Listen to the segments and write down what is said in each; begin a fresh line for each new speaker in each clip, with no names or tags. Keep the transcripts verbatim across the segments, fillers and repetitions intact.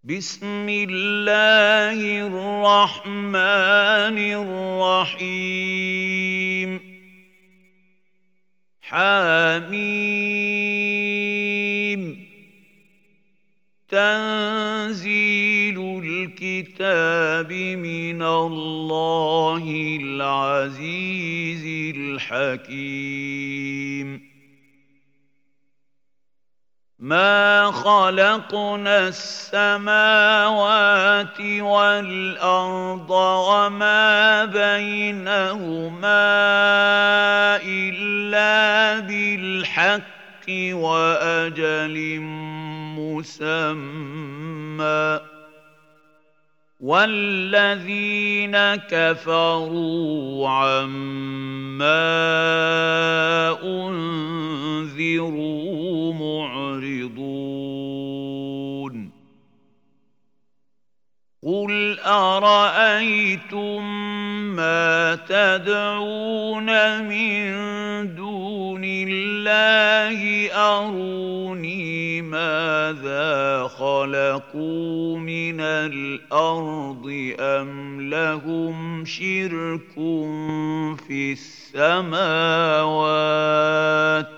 بسم الله الرحمن الرحيم حميم تنزيل الكتاب من الله العزيز الحكيم ما خلقنا السماوات والأرض وما بينهما إلا بالحق وأجل مسمى والذين كفروا عما أنذروا معرضون قل أرأيتم ما تدعون من دون الله أروني ماذا خلقوا من الأرض أم لهم شرك في السماوات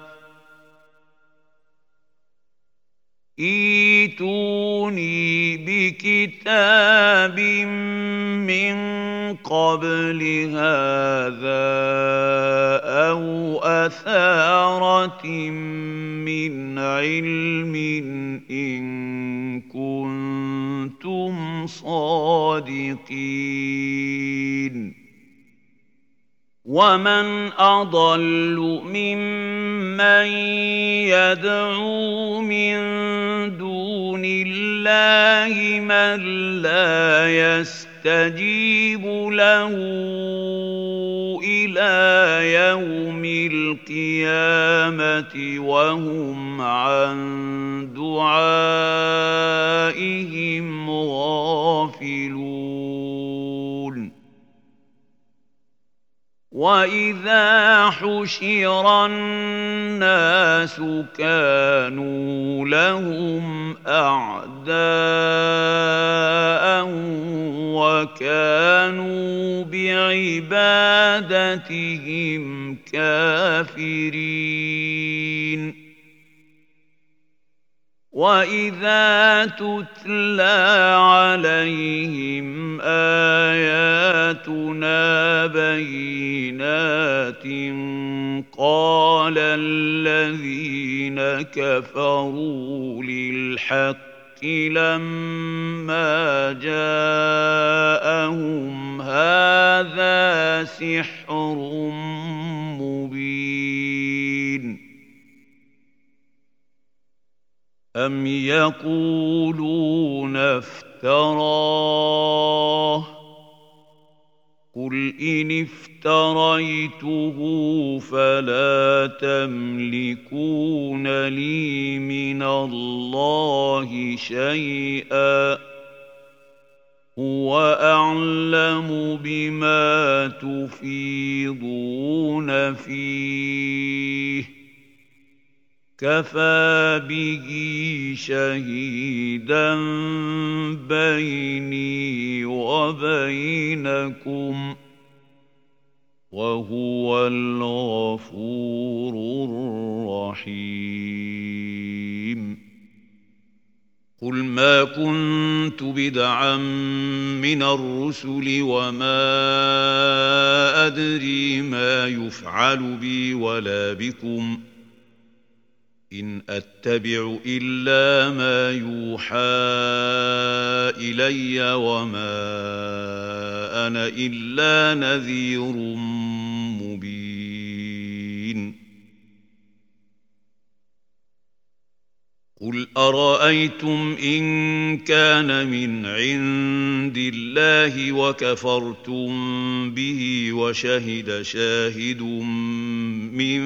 ائتوني بكتاب من قبل هذا أو أثارة من علم إن كنتم صادقين ومن أضل ممن يدعو من دون الله من لا يستجيب له إلى يوم القيامة وهم عن دعائهم غافلون وَإِذَا حُشِرَ النَّاسُ كَانُوا لَهُمْ أَعْدَاءً وَكَانُوا بِعِبَادَتِهِمْ كَافِرِينَ وَإِذَا تُتْلَىٰ عَلَيْهِمْ آيَاتُنَا بَيِّنَاتٍ قَالَ الَّذِينَ كَفَرُوا لِلْحَقِّ لَمَّا جَاءَهُمْ هَٰذَا سِحْرٌ مُّبِينٌ أَمْ يَقُولُونَ افْتَرَاهُ ۖ قُلْ إِنِ افْتَرَيْتُهُ فَلَا تَمْلِكُونَ لِي مِنَ اللَّهِ شَيْئًا هُوَ أَعْلَمُ بِمَا تُفِيضُونَ فِيهِ كَفَىٰ بِهِ شَهِيدًا بَيْنِي وَبَيْنَكُمْ ۖ وَهُوَ الْغَفُورُ الرَّحِيمُ قُلْ مَا كُنتُ بِدْعًا مِّنَ الرُّسُلِ وَمَا أَدْرِي مَا يُفْعَلُ بِي وَلَا بِكُمْ ۖ إِنْ أَتَّبِعُ إِلَّا مَا يُوحَىٰ إِلَيَّ وَمَا أَنَا إِلَّا نَذِيرٌ مُّبِينٌ قُلْ أَرَأَيْتُمْ إِن كَانَ مِنْ عِندِ اللَّهِ وَكَفَرْتُم بِهِ وَشَهِدَ شَاهِدٌ مِّن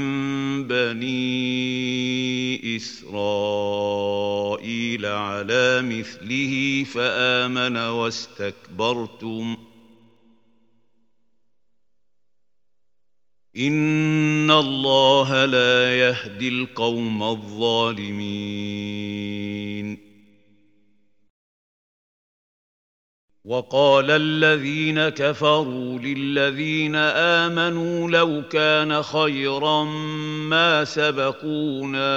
بَنِي إِسْرَائِيلَ عَلَىٰ مِثْلِهِ فَآمَنَ وَاسْتَكْبَرْتُمْ إِنَّ اللَّهَ لَا يَهْدِي الْقَوْمَ الظَّالِمِينَ وقال الذين كفروا للذين آمنوا لو كان خيرا ما سبقونا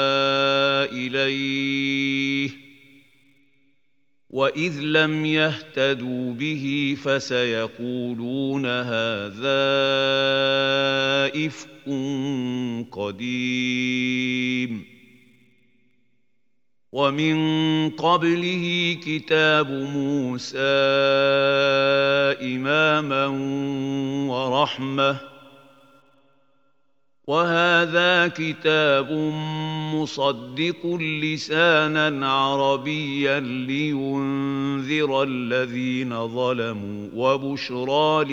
إليه وإذ لم يهتدوا به فسيقولون هذا إفك قديم ومن قبله كتاب موسى إماما ورحمة وهذا كتاب مصدق لسانا عربيا لينذر الذين ظلموا وبشرى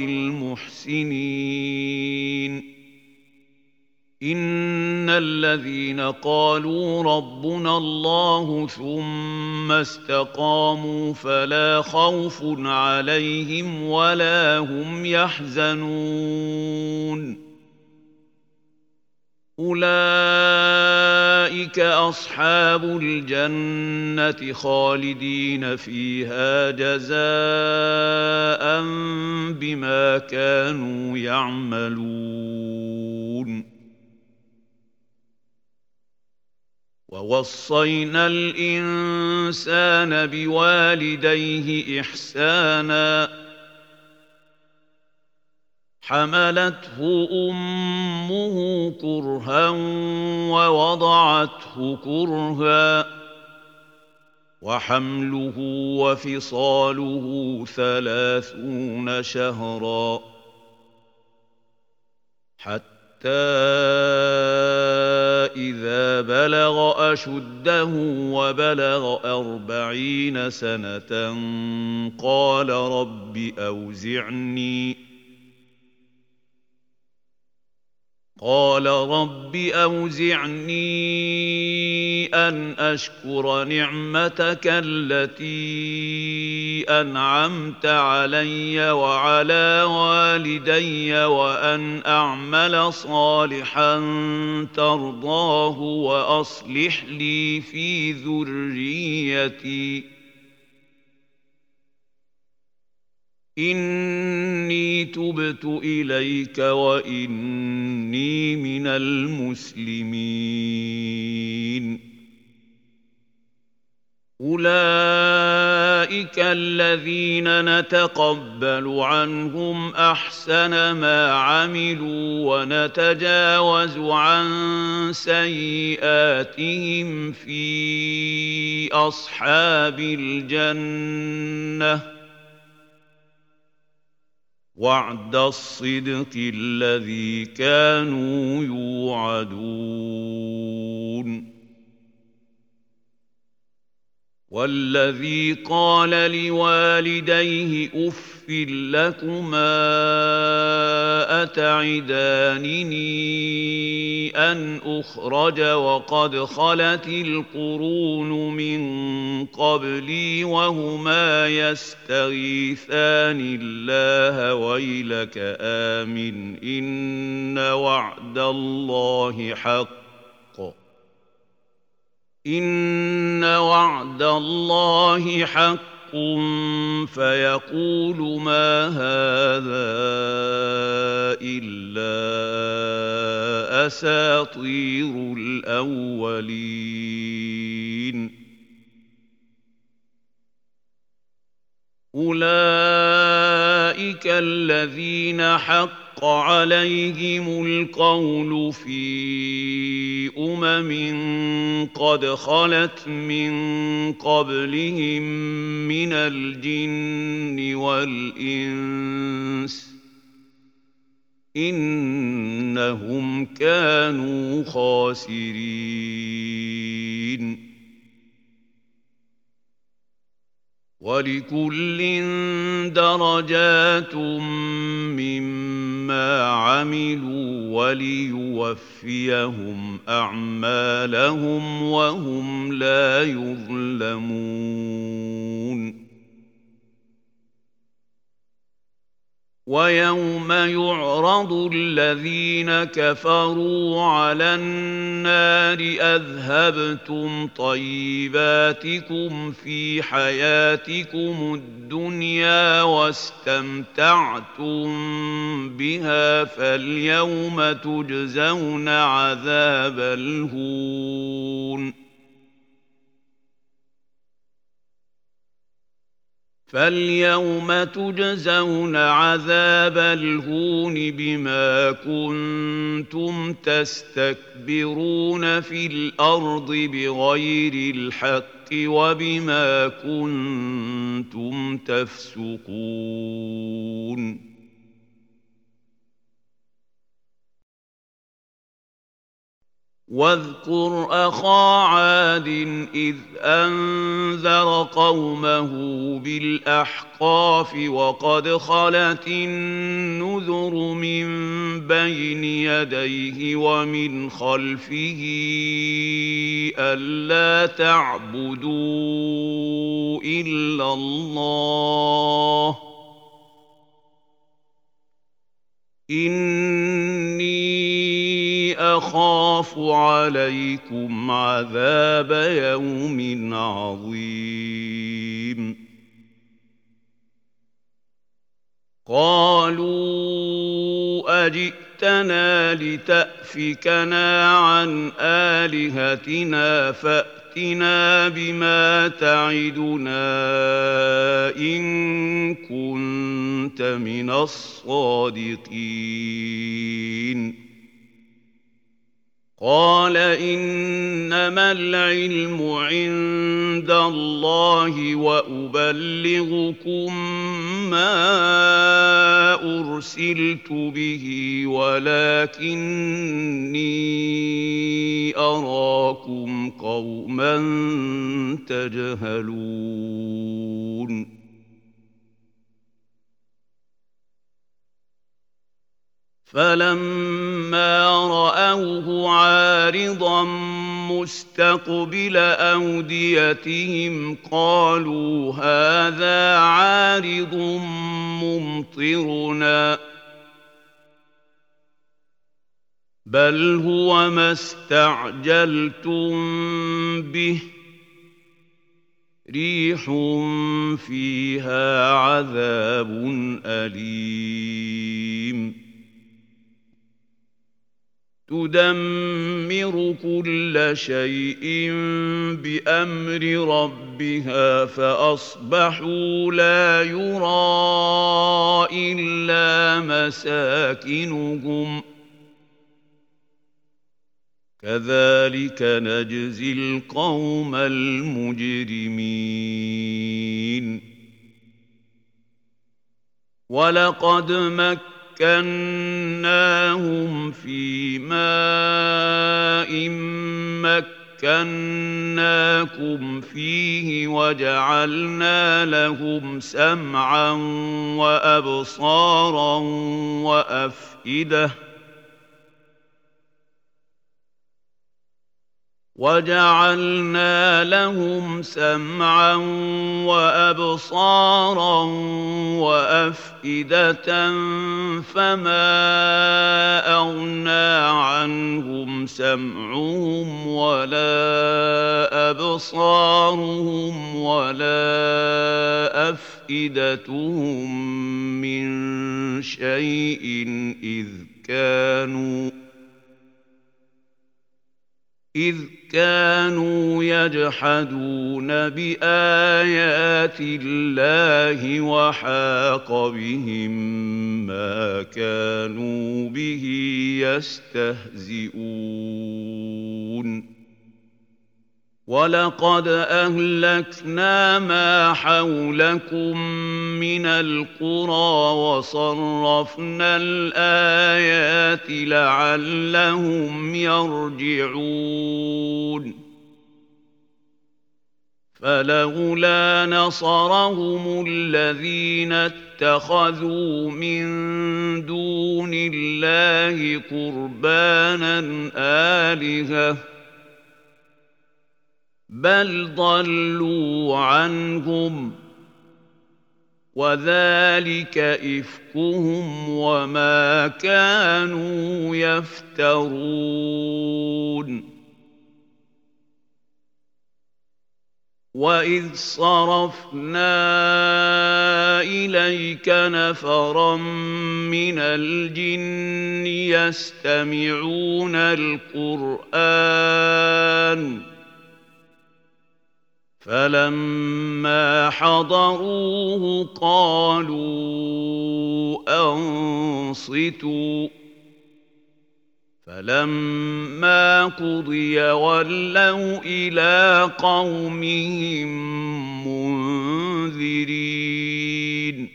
للمحسنين إن الذين قالوا ربنا الله ثم استقاموا فلا خوف عليهم ولا هم يحزنون أولئك أصحاب الجنة خالدين فيها جزاء بما كانوا يعملون ووصينا الإنسان بوالديه إحسانا حملته أمه كرها ووضعته كرها وحمله وفصاله ثلاثون شهرا حتى حتى إذا بلغ أشده وبلغ أربعين سنة قال رب أوزعني قال رب أوزعني أن أشكر نعمتك التي أنعمت علي وعلى والدي وأن أعمل صالحا ترضاه وأصلح لي في ذريتي إني تبت إليك وإني من المسلمين أولئك الذين نتقبل عنهم أحسن ما عملوا ونتجاوز عن سيئاتهم في أصحاب الجنة وعد الصدق الذي كانوا يوعدون والذي قال لوالديه أف لكما أتعدانني أن أخرج وقد خلت القرون من قبلي وهما يستغيثان الله ويلك آمن إن وعد الله حق إن وعد الله حق فيقول ما هذا إلا أساطير الأولين أولئك الذين حق عليهم القول في أمم قد خلت من قبلهم من الجن والإنس إنهم كانوا خاسرين ولكل درجات مما عملوا وليوفيهم أعمالهم وهم لا يظلمون ويوم يعرض الذين كفروا على النار أذهبتم طيباتكم في حياتكم الدنيا واستمتعتم بها فاليوم تجزون عذاب الهون فاليوم تجزون عذاب الهون بما كنتم تستكبرون في الأرض بغير الحق وبما كنتم تفسقون واذكر أخا عاد إذ أنذر قومه بالأحقاف وقد خلت النذر من بين يديه ومن خلفه ألا تعبدوا إلا الله إني أخاف عليكم عذاب يوم عظيم قالوا أجئتنا لتأفكنا عن آلهتنا فأتنا بما تعدنا إن كنت من الصادقين قال إنما العلم عند الله وأبلغكم ما أرسلت به ولكني أراكم قوما تجهلون فلما رأوه عارضا مستقبل أوديتهم قالوا هذا عارض ممطرنا بل هو ما استعجلتم به ريح فيها عذاب أليم تدمر كل شيء بأمر ربها فأصبحوا لا يرى إلا مساكنهم كذلك نجزي القوم المجرمين ولقد مكناهم مكناهم في ماء مكناكم فيه وجعلنا لهم سمعا وأبصارا وأفئدة وجعلنا لهم سمعا وأبصارا وأفئدة فما أغنى عنهم سمعهم ولا أبصارهم ولا أفئدتهم من شيء إذ كانوا إذ كانوا يجحدون بآيات الله وحاق بهم ما كانوا به يستهزئون ولقد أهلكنا ما حولكم من القرى وصرفنا الآيات لعلهم يرجعون فلولا نصرهم الذين اتخذوا من دون الله قربانا آلهة بل ضلوا عنهم وذلك إفكهم وما كانوا يفترون. وإذ صرفنا إليك نفرا من الجن يستمعون القرآن فلما حضروه قالوا أنصتوا فلما قضي ولوا إلى قومهم منذرين.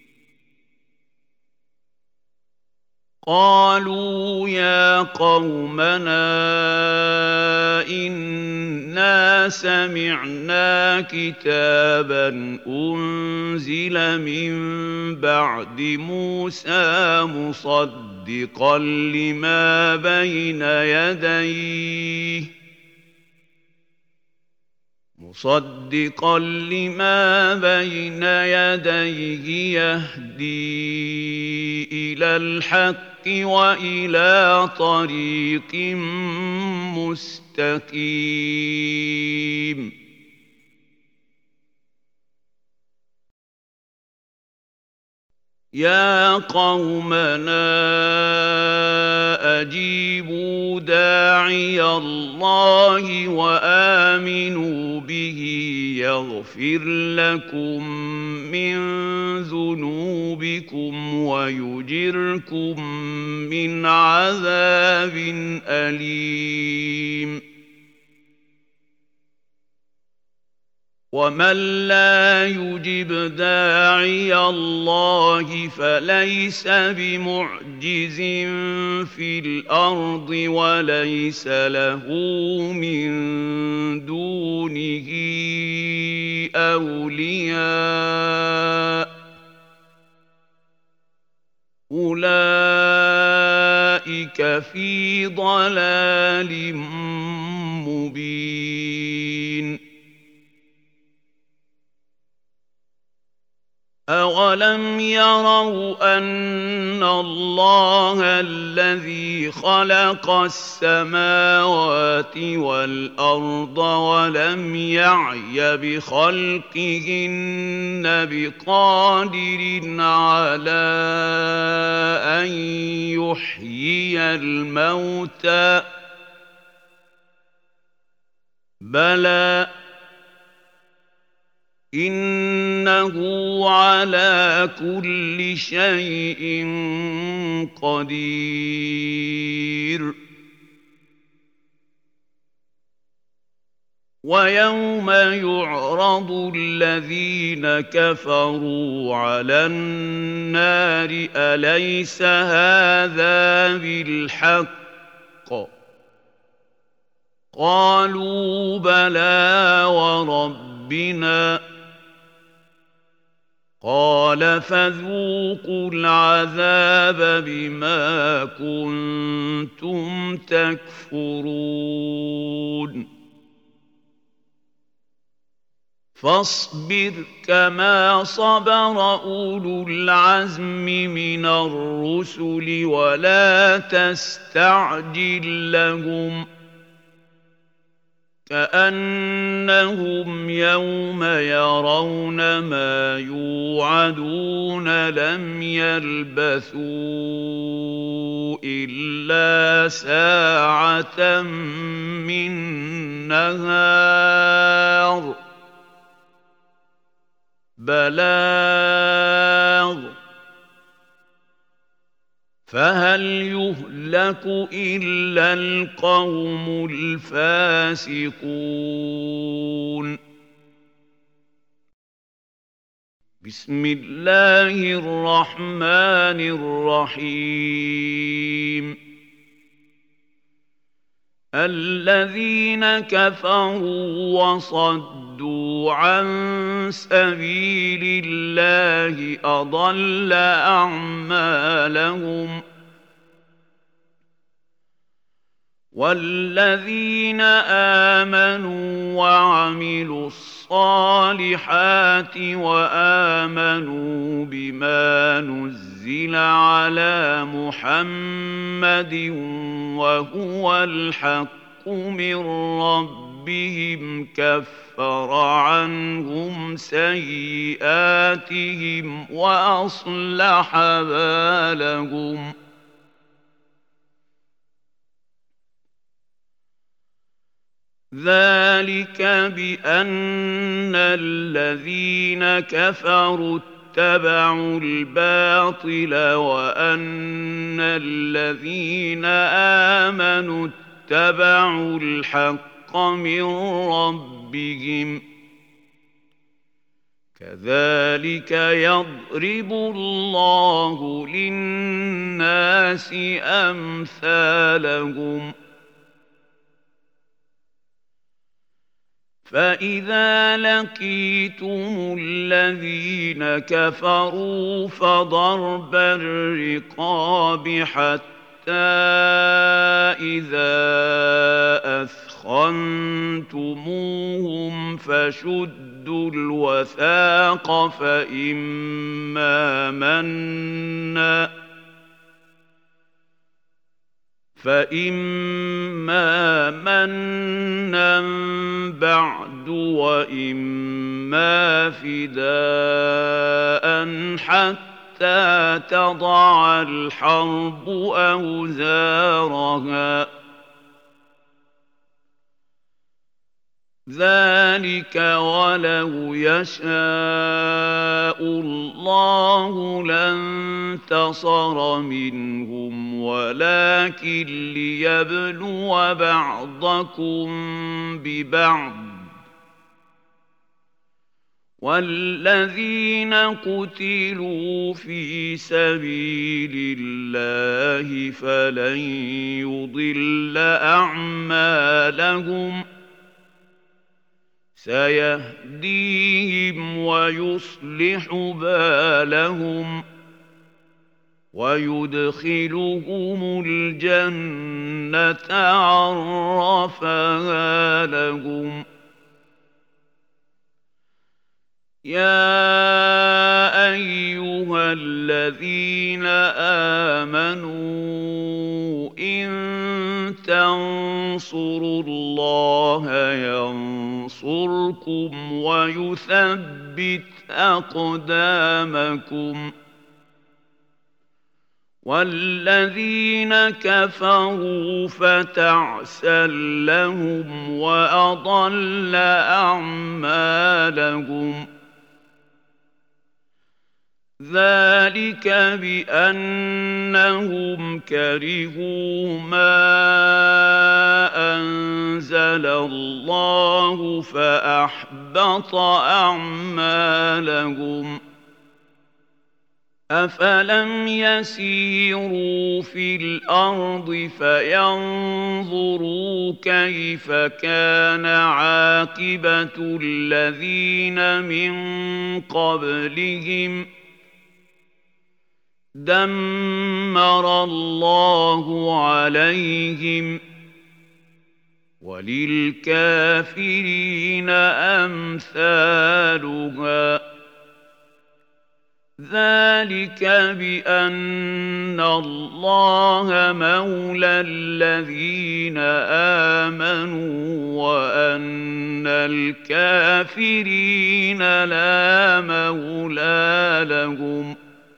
قالوا يا قومنا إنا سمعنا كتابا أنزل من بعد موسى مصدقا لما بين يديه مصدقا لما بين يديه يهدي إلى الحق وإلى طريق مستقيم. يا قومنا أجيبوا داعي الله وآمنوا به يغفر لكم من ذنوبكم ويجركم من عذاب أليم. ومن لا يجب داعي الله فليس بمعجز في الأرض وليس له من دونه أولياء أولئك في ضلال مبين. أَوَلَمْ يَرَوْا أَنَّ اللَّهَ الَّذِي خَلَقَ السَّمَاوَاتِ وَالْأَرْضَ وَلَمْ يَعْيَ بِخَلْقِهِنَّ بِقَادِرٍ عَلَىٰ أَن يُحْيِيَ الْمَوْتَىٰ بَلَىٰ إِنَّهُ عَلَىٰ كُلِّ شَيْءٍ قَدِيرٌ. وَيَوْمَ يُعْرَضُ الَّذِينَ كَفَرُوا عَلَى النَّارِ أَلَيْسَ هَٰذَا بِالْحَقِّ قَالُوا بَلَىٰ وَرَبِّنَا قال فذوقوا العذاب بما كنتم تكفرون. فاصبر كما صبر أولو العزم من الرسل ولا تستعجل لهم كأنهم يوم يرون ما يوعدون لم يلبثوا إلا ساعة من نهار بلاغ فهل يهلك إلا القوم الفاسقون. بسم الله الرحمن الرحيم. الذين كفروا وصدوا عن سبيل الله أضل أعمالهم والذين آمنوا وعملوا الصالحات وآمنوا بما نزل على محمد وهو الحق من ربهم كفر عنهم سيئاتهم وأصلح بالهم ذلك بأن الذين كفروا اتبعوا الباطل وأن الذين آمنوا اتبعوا الحق من ربهم كذلك يضرب الله للناس أمثالهم فإذا لقيتم الذين كفروا فضرب الرقاب حتى إذا أثخنتموهم فشدوا الوثاق فإما منا فإما منا بعد وإما فداء حتى تضع الحرب أوزارها ذلك ولو يشاء الله لانتصر منهم ولكن ليبلو بعضكم ببعض والذين قتلوا في سبيل الله فلن يضل أعمالهم سيهديهم ويصلح بالهم ويدخلهم الجنة عرفها لهم يا أيها الذين آمنوا إن تنصروا الله ينصركم ويثبت أقدامكم والذين كفروا فتعسا لهم وأضل أعمالهم ذلك بأنهم كرهوا ما أنزل الله فأحبط أعمالهم أفلم يسيروا في الأرض فينظروا كيف كان عاقبة الذين من قبلهم دمر الله عليهم وللكافرين أمثالها ذلك بأن الله مولى الذين آمنوا وأن الكافرين لا مولى لهم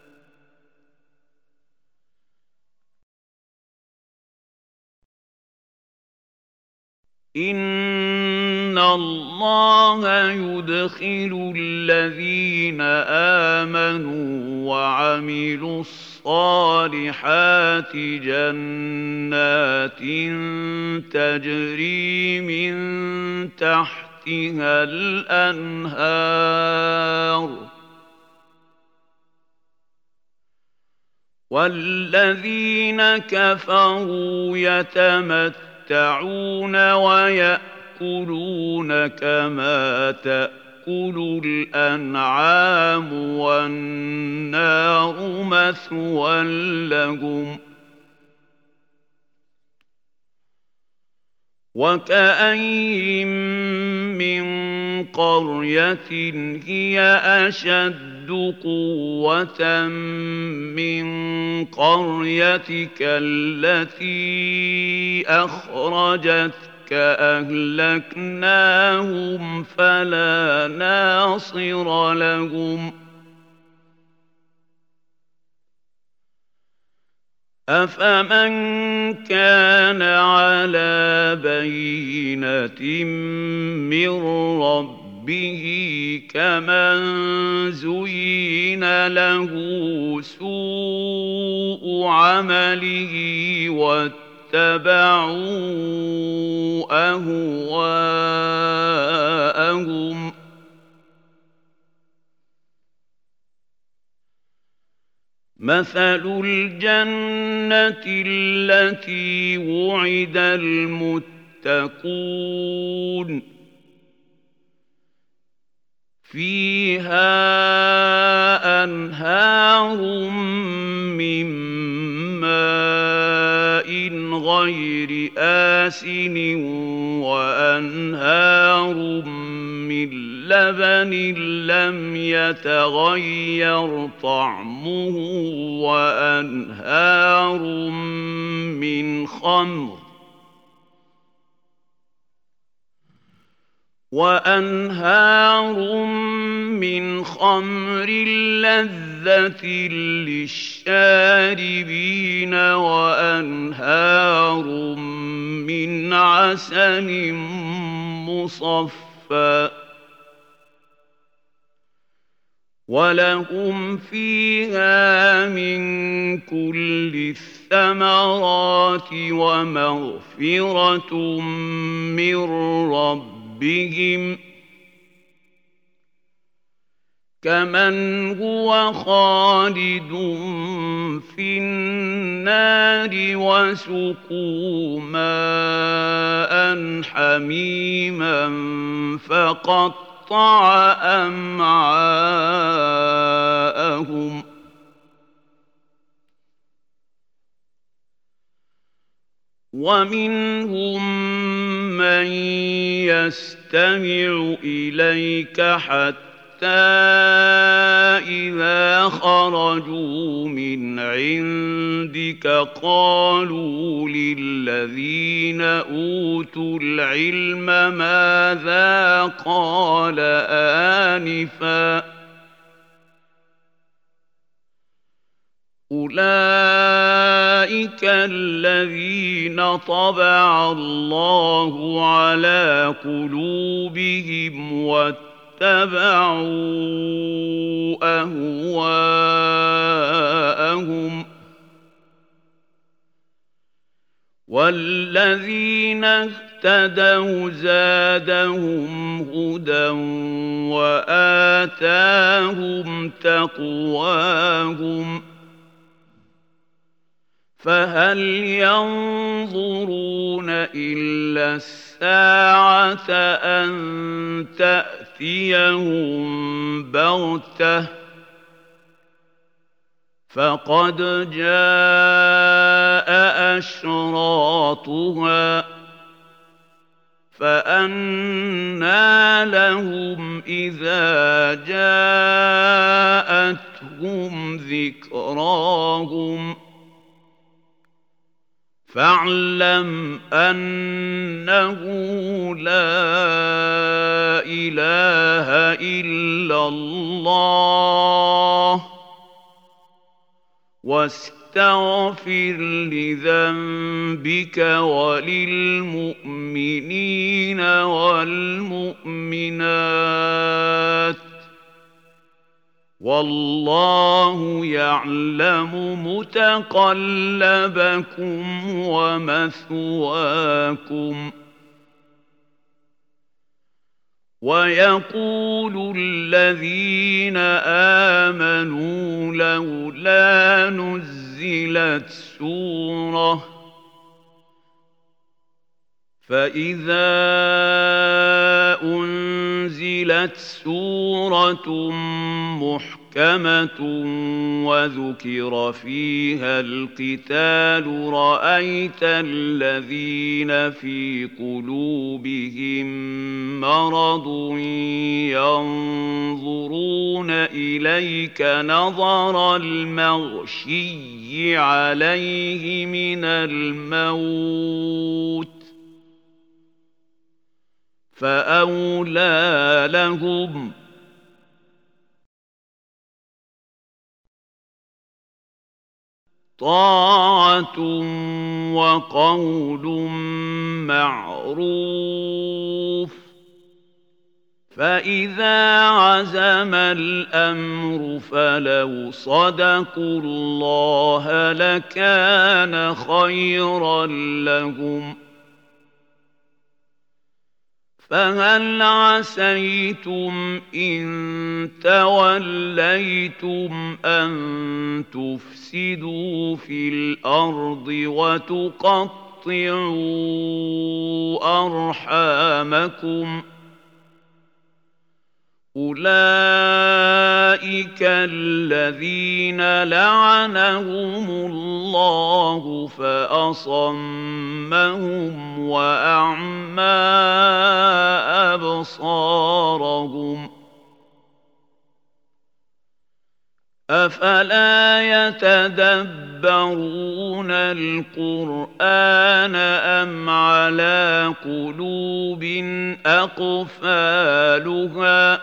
إن الله يدخل الذين آمنوا وعملوا الصالحات جنات تجري من تحتها الأنهار والذين كفروا يتمتعون يتمتعون ويأكلون كما تأكل الأنعام والنار مثوى لهم وكأين من قرية هي أشد قوة من قريتك التي أخرجتك أهلكناهم فلا ناصر لهم أفمن كان على بينة من ربه كمن زين له سوء عمله واتبعوا أهواءهم مثل الجنة التي وعد المتقون فيها أنهار من ماء غير آسن وأنهار من لبن لم يتغير طعمه وأنهار من خمر وأنهار من خمر لذة للشاربين وأنهار من عسل مصفى ولهم فيها من كل الثمرات ومغفرة من ربهم كمن هو خالد في النار وسقوا ماء حميما فقطع أمعاءهم ومنهم من يستمع إليك حتى إذا خرجوا من عندك قالوا للذين أوتوا العلم ماذا قال آنفا أولئك الذين طبع الله على قلوبهم واتبعوا أهواءهم والذين اهتدوا زادهم هدى وآتاهم تقواهم فهل ينظرون إلا الساعة أن تأتيهم بغتة فقد جاء أشراطها فأنى لهم إذا جاءتهم ذكراهم فاعلم أنه لا إله إلا الله واستغفر لذنبك وللمؤمنين والمؤمنات والله يعلم متقلبكم ومثواكم ويقول الذين آمنوا لولا نزلت سورة فإذا أنزلت سورة محكمة محكمة وذكر فيها القتال رأيت الذين في قلوبهم مرض ينظرون إليك نظر المغشي عليه من الموت فأولى لهم طاعة وقول معروف فإذا عزم الأمر فلو صدقوا الله لكان خيرا لهم فهل عسيتم إن توليتم أن تفسدوا في الأرض وتقطعوا أرحامكم أولئك الذين لعنهم الله فأصمهم وأعمى أبصارهم أفلا يتدبرون القرآن أم على قلوب أقفالها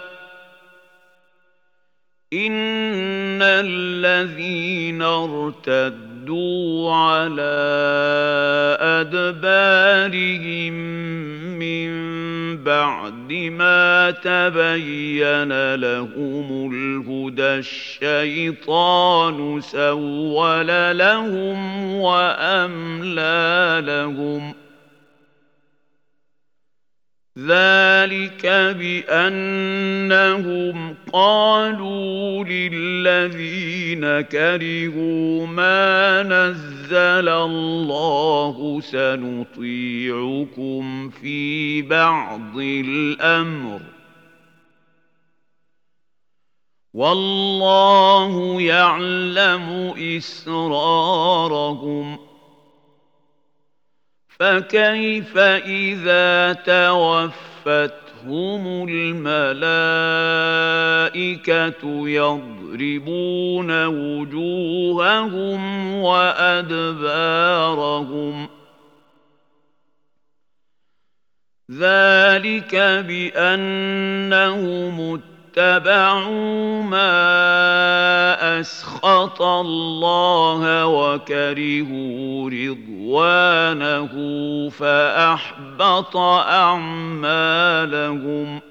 إن الذين ارتدوا على أدبارهم من بعد ما تبين لهم الهدى الشيطان سول لهم وأملى لهم ذلك بأنهم قالوا للذين كرهوا ما نزل الله سنطيعكم في بعض الأمر والله يعلم إسرارهم فكيف إذا توفتهم الملائكة يضربون وجوههم وأدبارهم ذلك بأنهم اتبعوا ما أسخط الله وكرهوا رضوانه فأحبط أعمالهم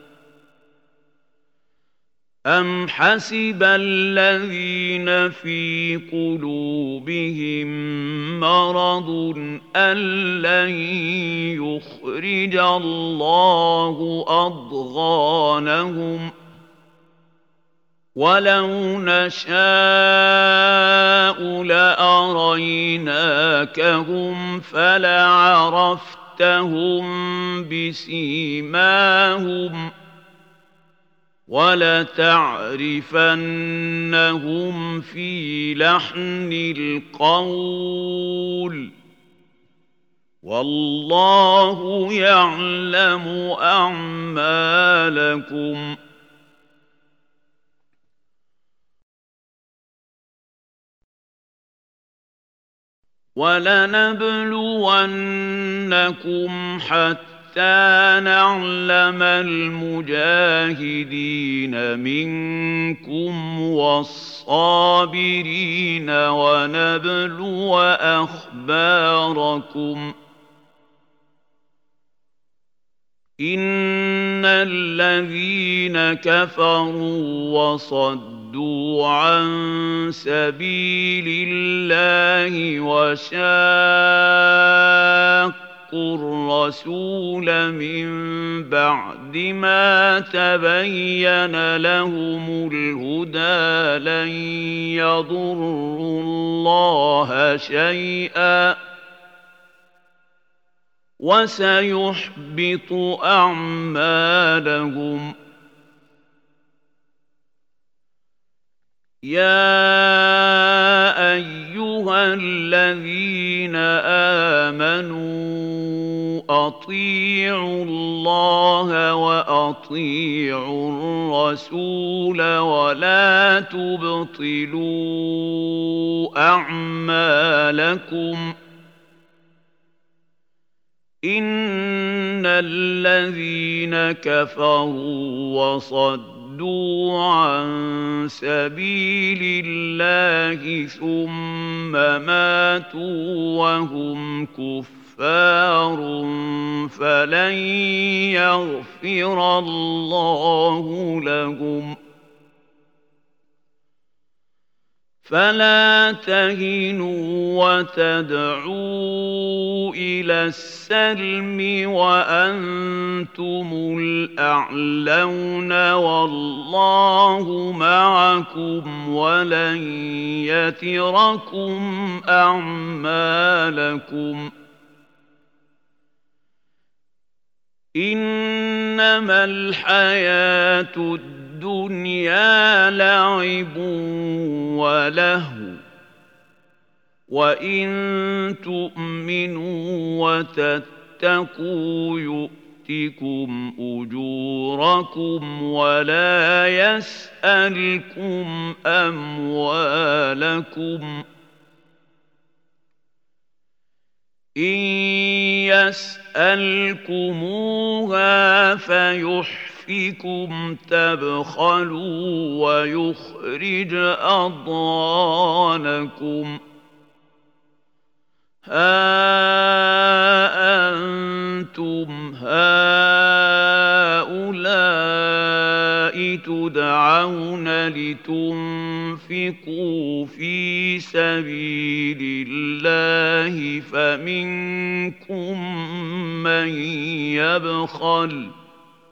أم حسب الذين في قلوبهم مرض أن لن يخرج الله أضغانهم ولو نشاء لأريناكهم فلعرفتهم بسيماهم ولتعرفنهم في لحن القول والله يعلم أعمالكم ولنبلونكم حتى نعلم المجاهدين منكم والصابرين ونبلو أخباركم إن الذين كفروا وصدوا عن سبيل الله وشاقوا الرسول من بعد ما تبين لهم الهدى لن يضروا الله شيئا وسيحبط أعمالهم يَا أَيُّهَا الَّذِينَ آمَنُوا أَطِيعُوا اللَّهَ وَأَطِيعُوا الرَّسُولَ وَلَا تُبْطِلُوا أَعْمَالَكُمْ إِنَّ الَّذِينَ كَفَرُوا وَصَدُّوا عَن سَبِيلِ اللَّهِ ثُمَّ مَاتُوا وَهُمْ كُفَّارٌ فَلَن يَغْفِرَ اللَّهُ لَهُمْ فَلَا تَهِنُوا وَتَدْعُوا إِلَى السَّلْمِ وَأَنتُمُ الْأَعْلَوْنَ وَاللَّهُ مَعَكُمْ وَلَن يَتِرَكُمْ أَعْمَالَكُمْ إِنَّمَا الْحَيَاةُ الدُّنْيَا لَعِبٌ وَلَهْوٌ وَإِن تُؤْمِنُوا وَتَتَّقُوا يُؤْتِكُمْ أُجُورَكُمْ وَلَا يَسْأَلْكُمْ أَمْوَالَكُمْ إِن يَسْأَلْكُمُوهَا فَيُحْفِكُمْ تَبْخَلُوا وَيُخْرِجْ أَضْغَانَكُمْ هَا أَنتُمْ هَٰؤُلَاءِ تُدْعَوْنَ لِتُنفِقُوا فِي سَبِيلِ اللَّهِ فَمِنكُم مَّن يَبْخَلُ ۖ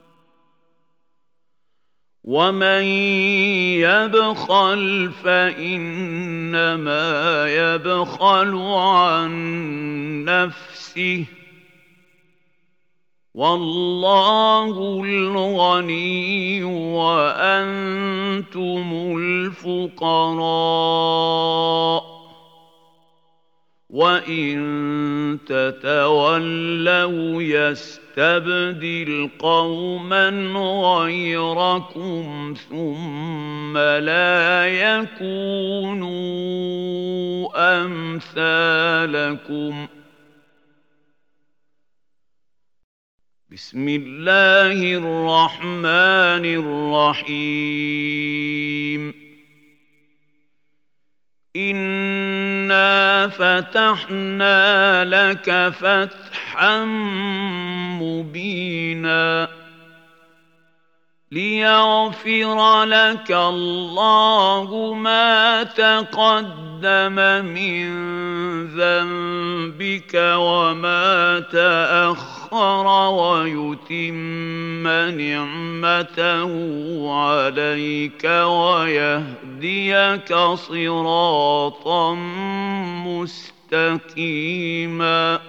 وَمَن يَبْخَلْ فَإِنَّمَا يَبْخَلُ عَن نَّفْسِهِ ۚ وَاللَّهُ الْغَنِيُّ وَأَنتُمُ الْفُقَرَاءُ ۚ وَإِن تَتَوَلَّوْا يَسْتَبْدِلْ قَوْمًا غَيْرَكُمْ ثُمَّ لَا يَكُونُوا أَمْثَالَكُمْ بسم الله الرحمن الرحيم إِنَّا فَتَحْنَا لَكَ فَتْحًا مُّبِينًا لِيَغْفِرَ لَكَ اللَّهُ مَا تَقَدَّمَ مِن ذَنبِكَ وَمَا تَأَخَّرَ وَيُتِمَّ نِعْمَتَهُ عَلَيْكَ وَيَهْدِيَكَ صِرَاطًا مُّسْتَقِيمًا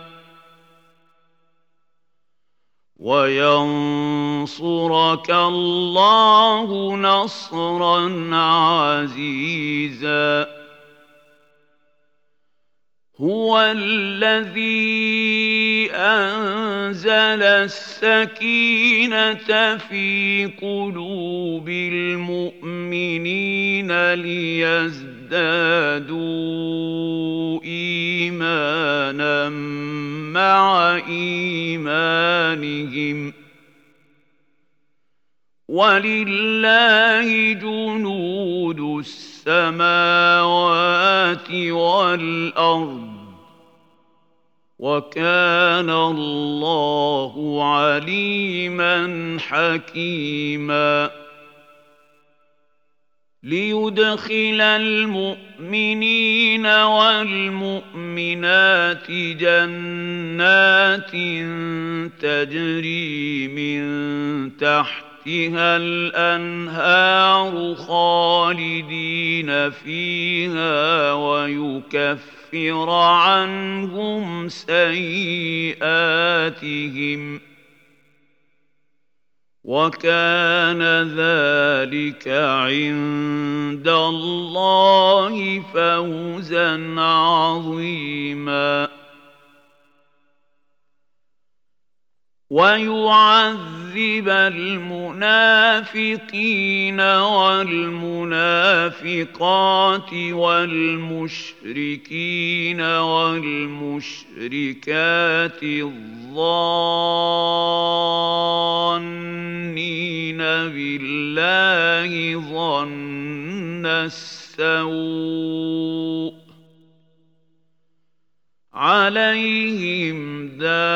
وَيَنصُرَكَ اللَّهُ نَصْرًا عَزِيزًا هُوَ الَّذِي أَنزَلَ السَّكِينَةَ فِي قُلُوبِ الْمُؤْمِنِينَ لِيَزْدَادُوا إِيمَانًا مَّعَ إِيمَانِهِمْ ۗ وَلِلَّهِ جُنُودُ السَّمَاوَاتِ وَالْأَرْضِ ۚ وَكَانَ اللَّهُ عَلِيمًا حَكِيمًا لِيُدْخِلَ الْمُؤْمِنِينَ وَالْمُؤْمِنَاتِ جَنَّاتٍ تَجْرِي مِن تَحْتِهَا الْأَنْهَارُ خَالِدِينَ فِيهَا وَيُكَفِّرَ عَنْهُمْ سَيِّئَاتِهِمْ وكان ذلك عند الله فوزا عظيما ويعذب المنافقين والمنافقات والمشركين والمشركات الظانين بالله ظن السوء عليهم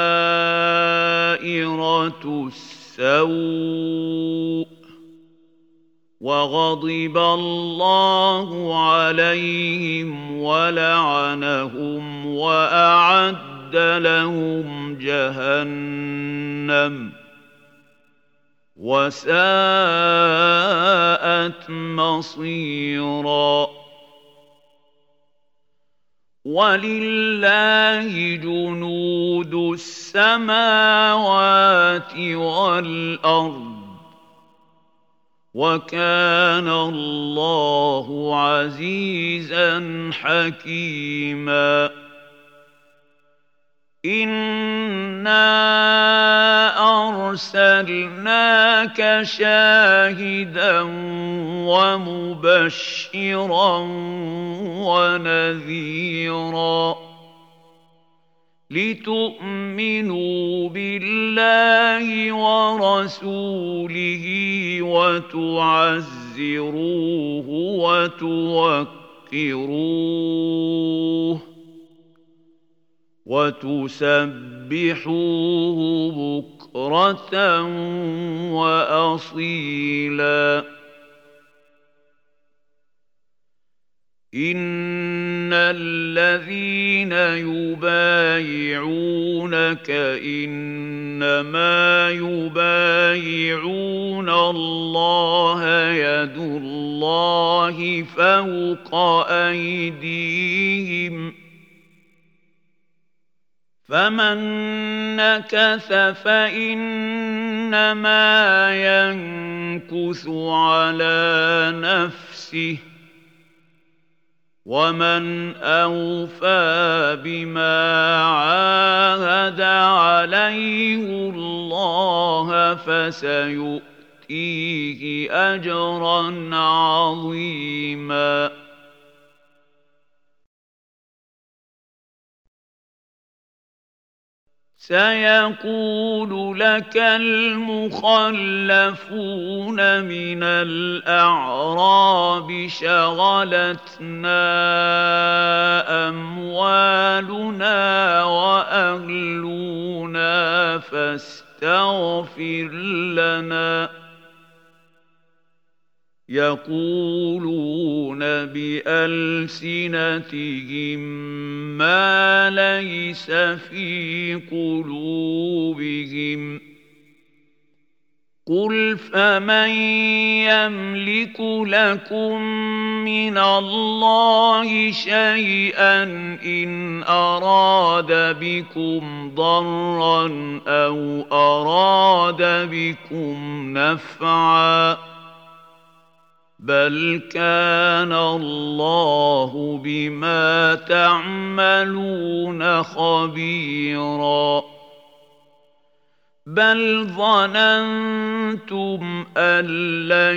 دائرة السوء وغضب الله عليهم ولعنهم وأعد لهم جهنم وساءت مصيرا ولله جنود السماوات والأرض وكان الله عزيزا حكيما إنا أرسلناك شاهدا ومبشرا ونذيرا لتؤمنوا بالله ورسوله وتعزروه وتوقروه وتسبحوه بكرة وأصيلا إن الذين يبايعونك إنما يبايعون الله يد الله فوق أيديهم فمن نكث فإنما ينكث على نفسه ومن أوفى بما عاهد عليه الله فسيؤتيه أجرا عظيما سيقول لك المخلفون من الأعراب شغلتنا أموالنا وأهلنا فاستغفر لنا يقولون بألسنتهم ما ليس في قلوبهم قل فمن يملك لكم من الله شيئا إن أراد بكم ضرا أو أراد بكم نفعا بل كان الله بما تعملون خبيرا بل ظننتم أن لن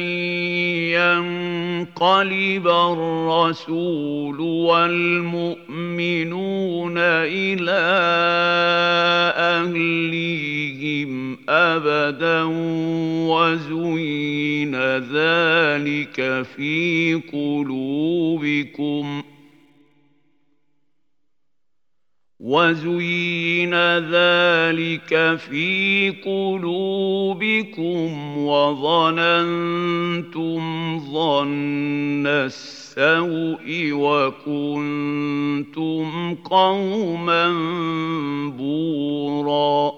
ينقلب الرسول والمؤمنون إلى أهليهم أبدا وزين ذلك في قلوبكم وزين ذلك في قلوبكم وظننتم ظن السوء وكنتم قوما بورا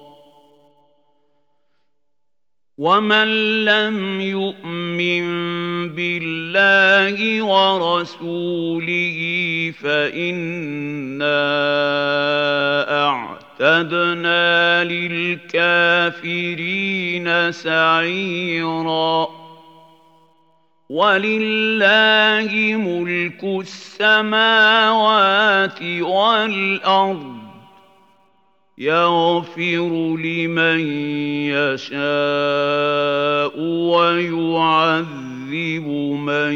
ومن لم يؤمن بالله ورسوله فإنا وأعتدنا للكافرين سعيرا ولله ملك السماوات والأرض يغفر لمن يشاء ويعذب من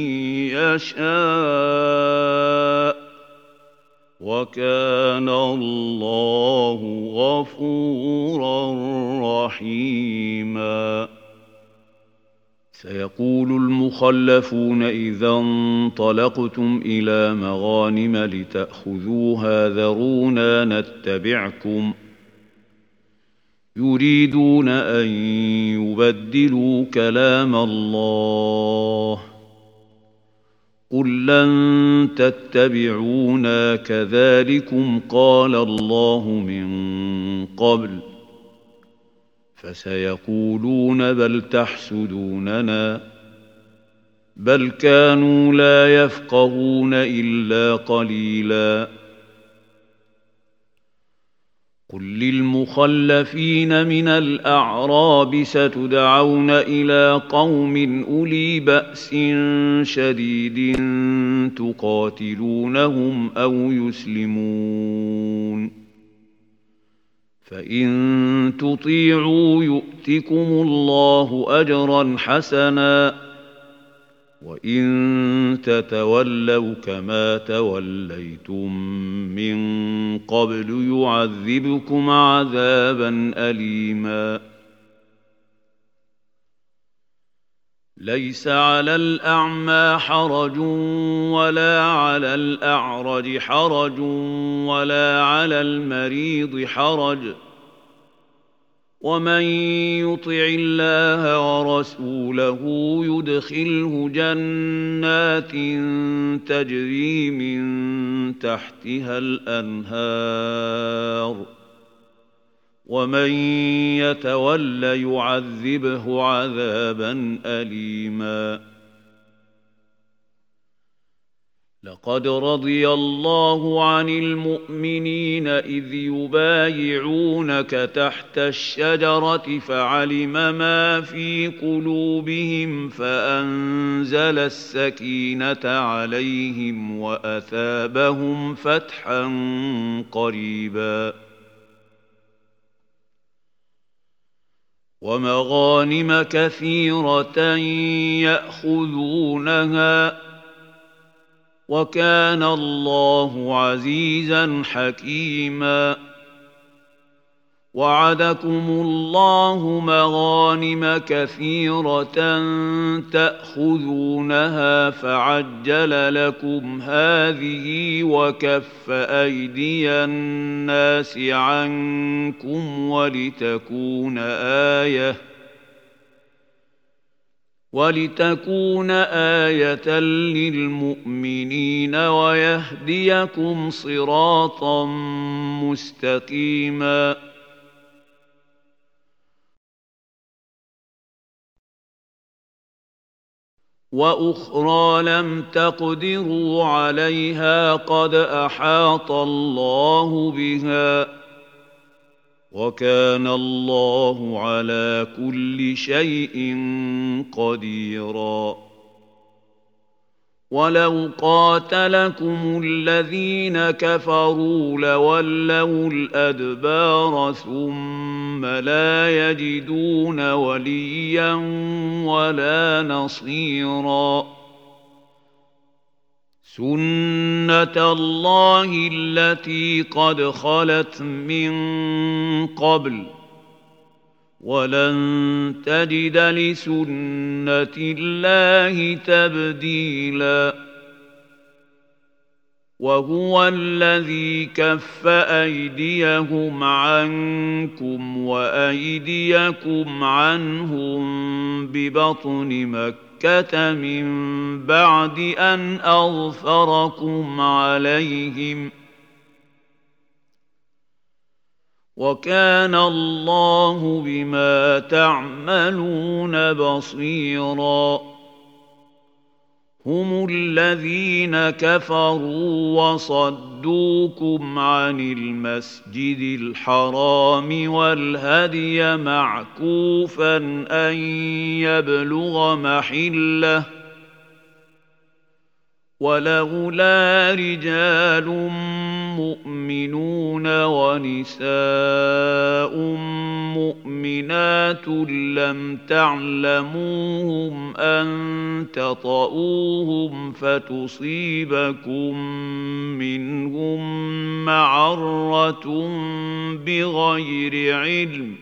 يشاء وكان الله غفورا رحيما سيقول المخلفون إذا انطلقتم إلى مغانم لتأخذوها ذرونا نتبعكم يريدون أن يبدلوا كلام الله قل لن تتبعونا كذلكم قال الله من قبل فسيقولون بل تحسدوننا بل كانوا لا يفقهون إلا قليلا قل للمخلفين من الأعراب ستدعون إلى قوم أولي بأس شديد تقاتلونهم أو يسلمون فإن تطيعوا يؤتكم الله أجرا حسنا وإن تتولوا كما توليتم من قبل يعذبكم عذابا أليما ليس على الأعمى حرج ولا على الأعرج حرج ولا على المريض حرج ومن يطع الله ورسوله يدخله جنات تجري من تحتها الأنهار ومن يتول يعذبه عذابا أليما لقد رضي الله عن المؤمنين إذ يبايعونك تحت الشجرة فعلم ما في قلوبهم فأنزل السكينة عليهم وأثابهم فتحا قريبا ومغانم كثيرة يأخذونها وكان الله عزيزا حكيما وعدكم الله مغانم كثيرة تأخذونها فعجل لكم هذه وكف أيدي الناس عنكم ولتكون آية ولتكون آية للمؤمنين ويهديكم صراطا مستقيما وأخرى لم تقدروا عليها قد أحاط الله بها وكان الله على كل شيء قديرا ولو قاتلكم الذين كفروا لولوا الأدبار ثم لا يجدون وليا ولا نصيرا سنة الله التي قد خلت من قبل ولن تجد لسنة الله تبديلا وهو الذي كف أيديهم عنكم وأيديكم عنهم ببطن مكة من بعد أن أظفركم عليهم وكان الله بما تعملون بصيرا هم الذين كفروا وصدوكم عن المسجد الحرام والهدي معكوفا أن يبلغ محله ولولا رجال مؤمنون ونساء مؤمنات لم تعلموهم أن تطؤوهم فتصيبكم منهم معرة بغير علم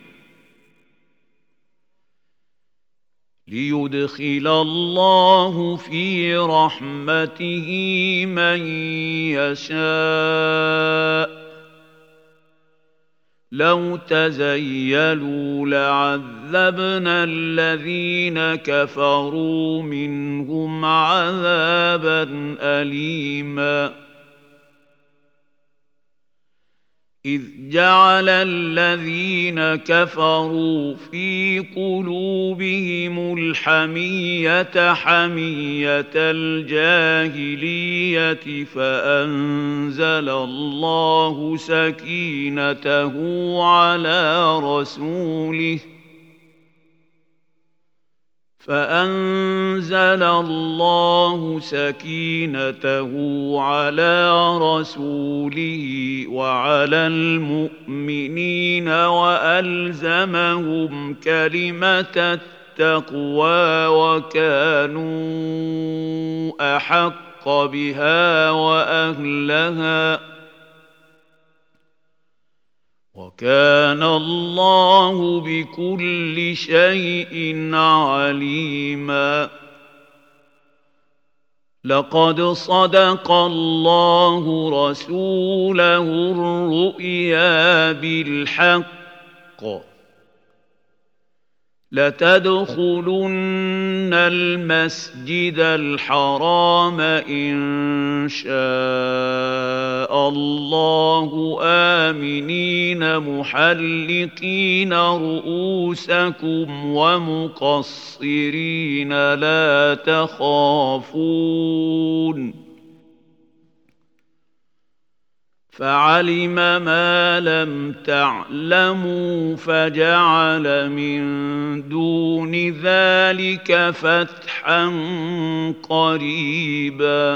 ليدخل الله في رحمته من يشاء لو تزيلوا لعذبنا الذين كفروا منهم عذابا أليما إذ جعل الذين كفروا في قلوبهم الحمية حمية الجاهلية فأنزل الله سكينته على رسوله فأنزل الله سكينته على رسوله وعلى المؤمنين وألزمهم كلمة التقوى وكانوا أحق بها وأهلها وكان الله بكل شيء عليما لقد صدق الله رسوله الرؤيا بالحق لتدخلن المسجد الحرام إن شاء الله آمنين محلقين رؤوسكم ومقصرين لا تخافون فعلم ما لم تعلموا فجعل من دون ذلك فتحا قريبا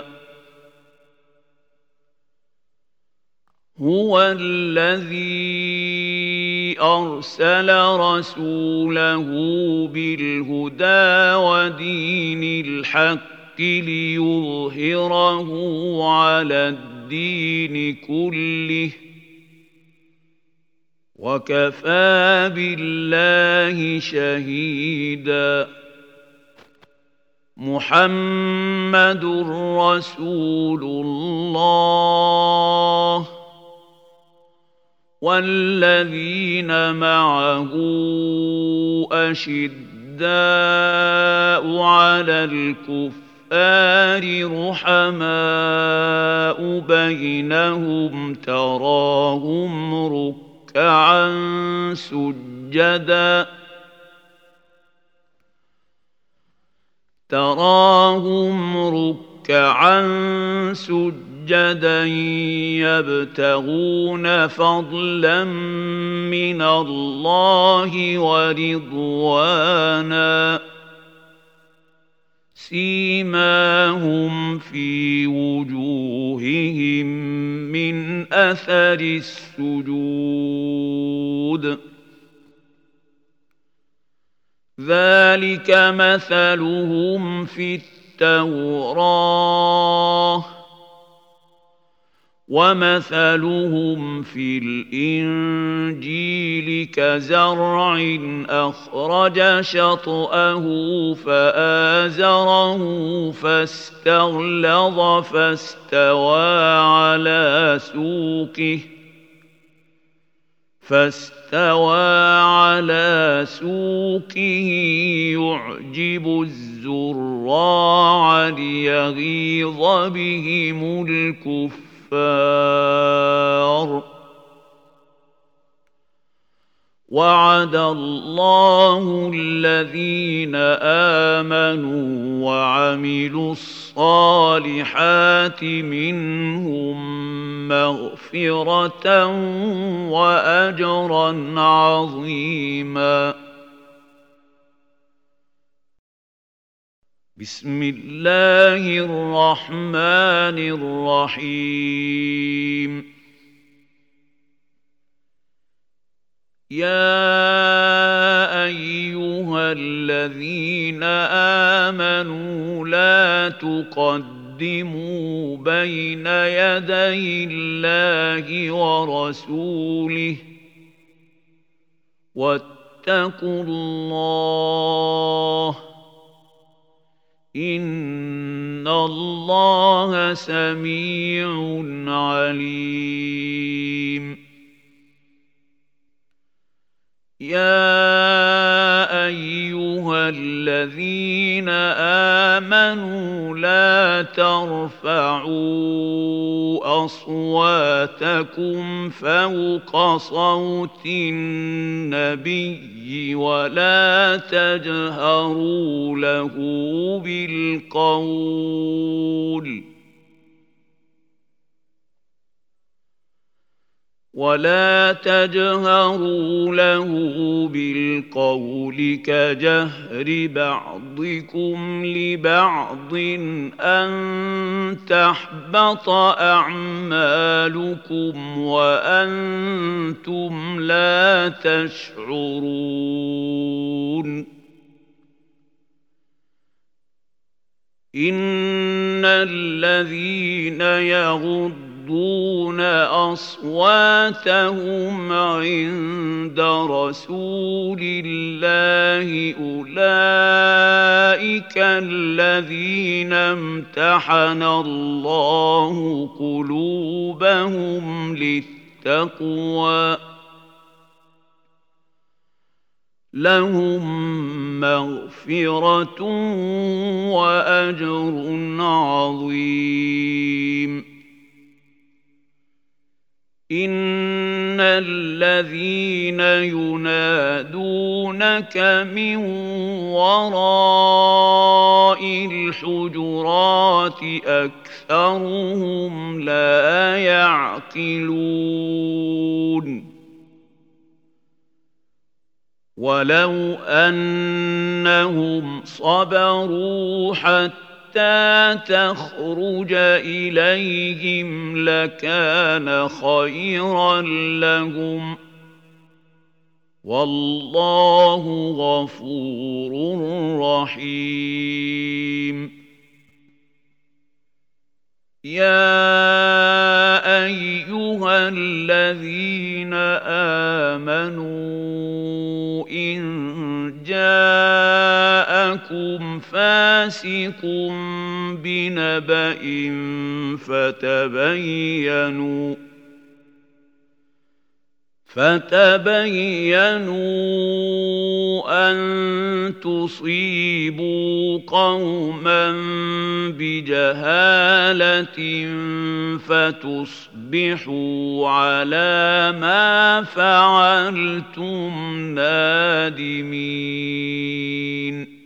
هو الذي أرسل رسوله بالهدى ودين الحق ليظهره على الدين الدين كله وكفى بالله شهيدا محمد رسول الله والذين معه أشداء على الكفر الكفار رحماء بينهم تراهم ركعا سجدا تراهم ركعا سجدا يبتغون فضلا من الله ورضوانا سيماهم في وجوههم من أثر السجود ذلك مثلهم في التوراة ومثلهم في الإنجيل كزرع أخرج شطأه فآزره فاستغلظ فاستوى على سوقه فاستوى على سوقه يعجب الزراع ليغيظ بهم الكفار وعد الله الذين آمنوا وعملوا الصالحات منهم مغفرة وأجرا عظيما. بسم الله الرحمن الرحيم. يا أيها الذين آمنوا لا تقدموا بين يدي الله ورسوله واتقوا الله إن الله سميع عليم. يا أيها الذين آمنوا لا ترفعوا أصواتكم فوق صوت النبي ولا تجهروا له بالقول ولا تجهروا له بالقول كجهر بعضكم لبعض أن تحبط أعمالكم وأنتم لا تشعرون. إن الذين يغضون يغضون أصواتهم عند رسول الله أولئك الذين امتحن الله قلوبهم للتقوى لهم مغفرة وأجر عظيم. إن الذين ينادونك من وراء الحجرات أكثرهم لا يعقلون. ولو أنهم صبروا حتى تخرج إليهم لكان خيرا لهم والله غفور رحيم. يا أيها الذين آمنوا إن جاءكم فاسق بنبأ فتبينوا فتبينوا أن تصيبوا قوما بجهالة فتصبحوا على ما فعلتم نادمين.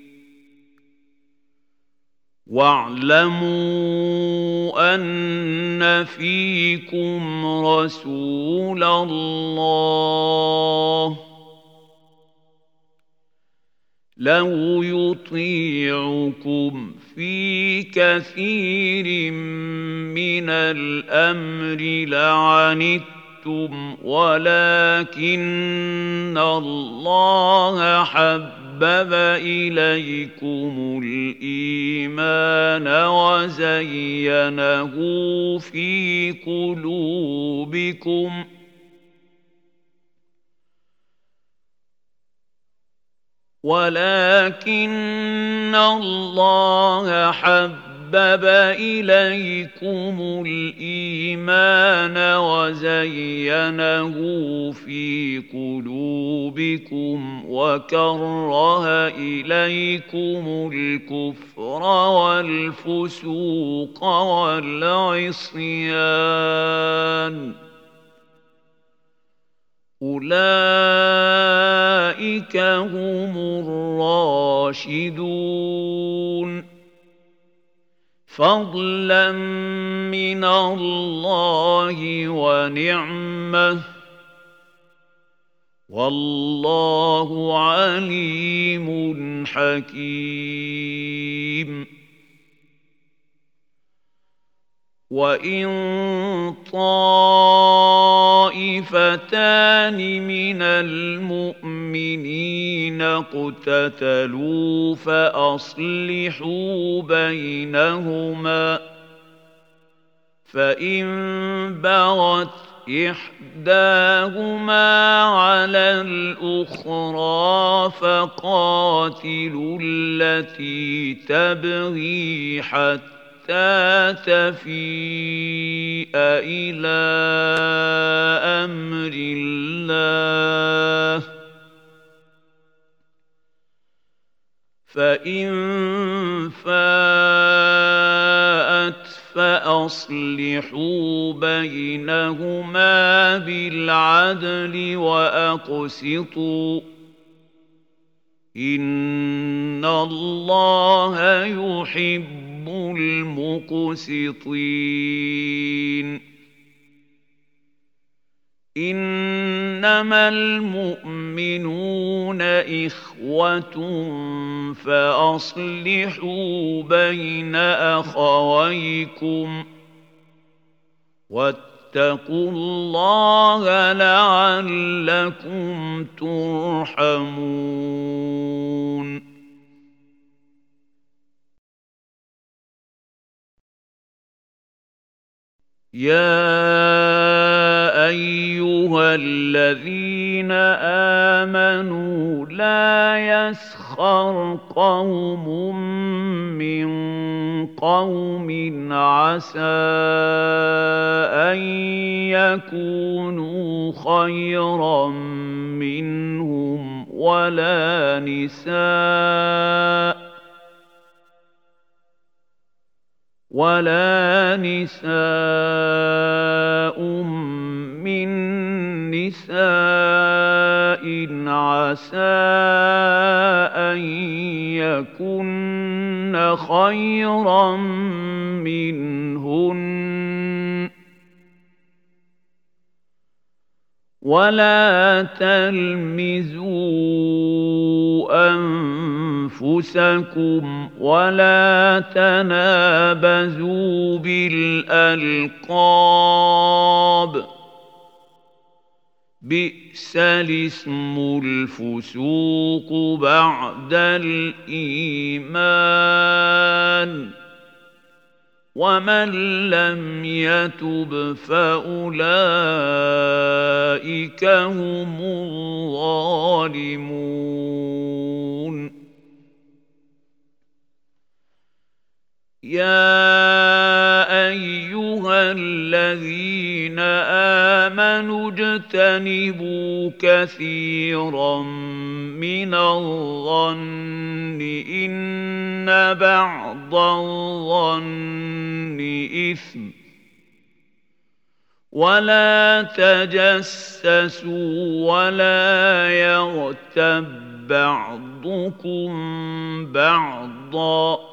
واعلموا أن فيكم رسول الله لو يطيعكم في كثير من الأمر لعنتم ولكن الله حبب إليكم الإيمان وزينه في قلوبكم ولكن الله حبب إليكم الإيمان وزينه في قلوبكم وكره إليكم الكفر والفسوق والعصيان أولئك هم الراشدون فضلا من الله ونعمة والله عليم حكيم وإن طائفتان من المؤمنين اقتتلوا فأصلحوا بينهما فإن بغت إحداهما على الأخرى فقاتلوا التي تبغي حتى تفيء إلى أمر الله فإن فاءت فأصلحوا بينهما بالعدل وأقسطوا إن الله يحب المقسطين إنما المؤمنون إخوة فأصلحوا بين أخويكم واتقوا الله لعلكم ترحمون يا أيها الذين آمنوا لا يسخر قوم من قوم عسى أن يكونوا خيرا منهم ولا نساء ولا نساء من نساء عسى أن يكن خيرا منهن ولا تلمزوا أنفسكم ولا تنابزوا بالألقاب بئس الاسم الفسوق بعد الإيمان ومن لم يتب فأولئك هم الظالمون يا أيها الذين آمنوا اجتنبوا كثيرا من الظن إن بعض الظن إثم ولا تجسسوا ولا يغتب بعضكم بعضا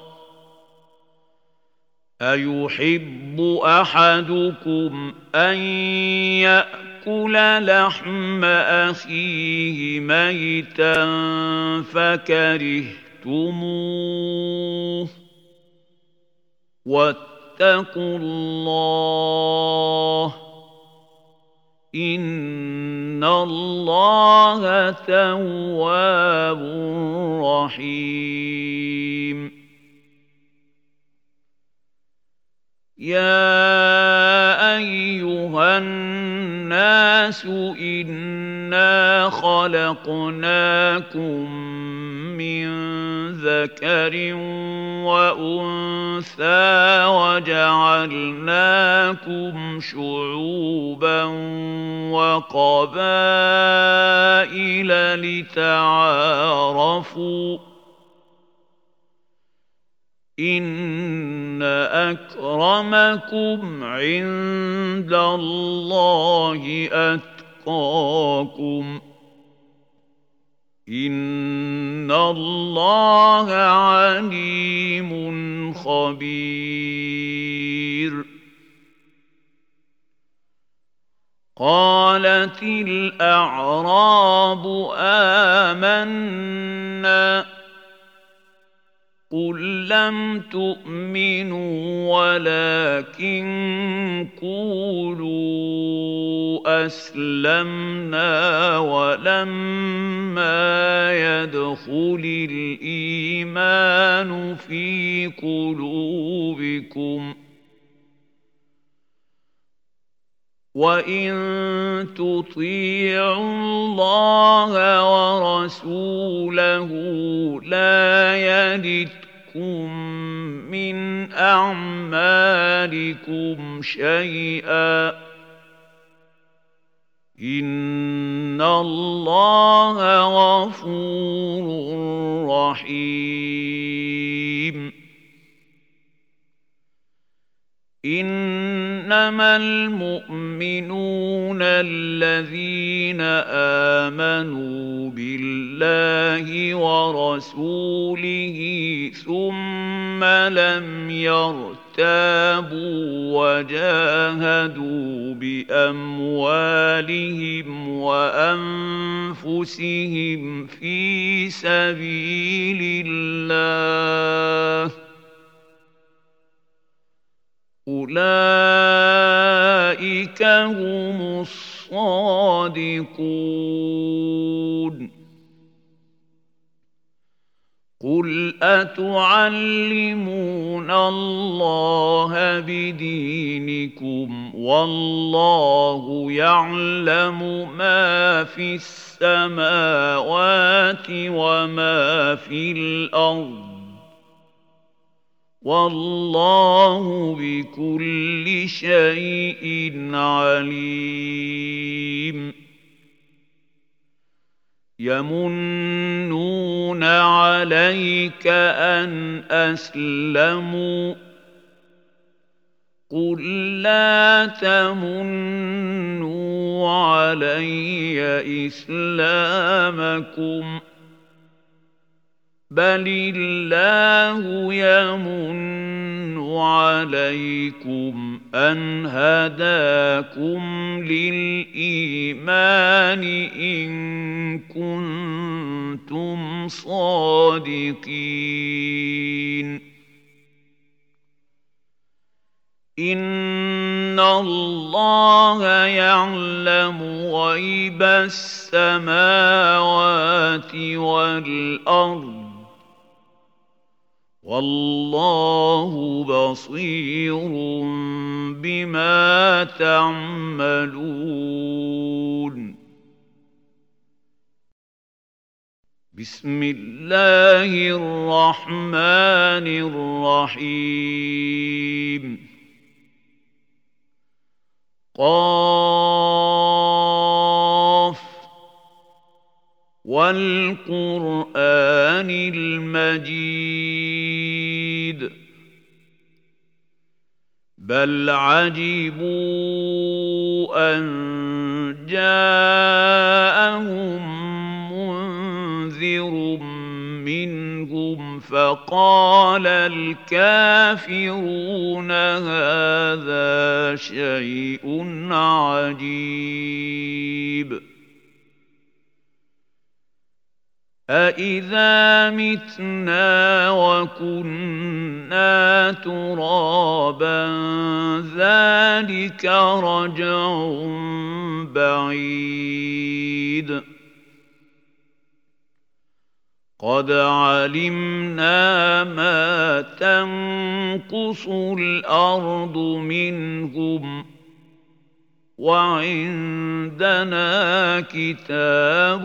أيحب أحدكم أن يأكل لحم أخيه ميتا فكرهتموه واتقوا الله إن الله تواب رحيم يا أيها الناس إنا خلقناكم من ذكر وأنثى وجعلناكم شعوبا وقبائل لتعارفوا إن أكرمكم عند الله وأتقاكم إن الله عليم خبير. قالت الأعراب آمنا قل لم تؤمنوا ولكن قولوا أسلمنا ولما يدخل الإيمان في قلوبكم وإن تطيعوا الله ورسوله لا يلتكم من أعمالكم شيئا إن الله غفور رحيم. إنما المؤمنون الذين آمنوا بالله ورسوله ثم لم يرتابوا وجاهدوا بأموالهم وأنفسهم في سبيل الله أولئك هم الصادقون. قل أتعلمون الله بدينكم والله يعلم ما في السماوات وما في الأرض والله بكل شيء عليم. يمنون عليك أن أسلموا قل لا تمنوا علي إسلامكم بل الله يمن عليكم أن هداكم للإيمان إن كنتم صادقين. إن الله يعلم غيب السماوات والأرض والله بصير بما تعملون. بسم الله الرحمن الرحيم. قاف والقرآن المجيد بل عجبوا أن جاءهم منذر منهم فقال الكافرون هذا شيء عجيب. أَإِذَا مِتْنَا وَكُنَّا تُرَابًا ذَلِكَ رَجْعٌ بَعِيدٌ. قَدْ عَلِمْنَا مَا تَنقُصُ الْأَرْضُ مِنْهُمْ وَعِندَنَا كِتَابٌ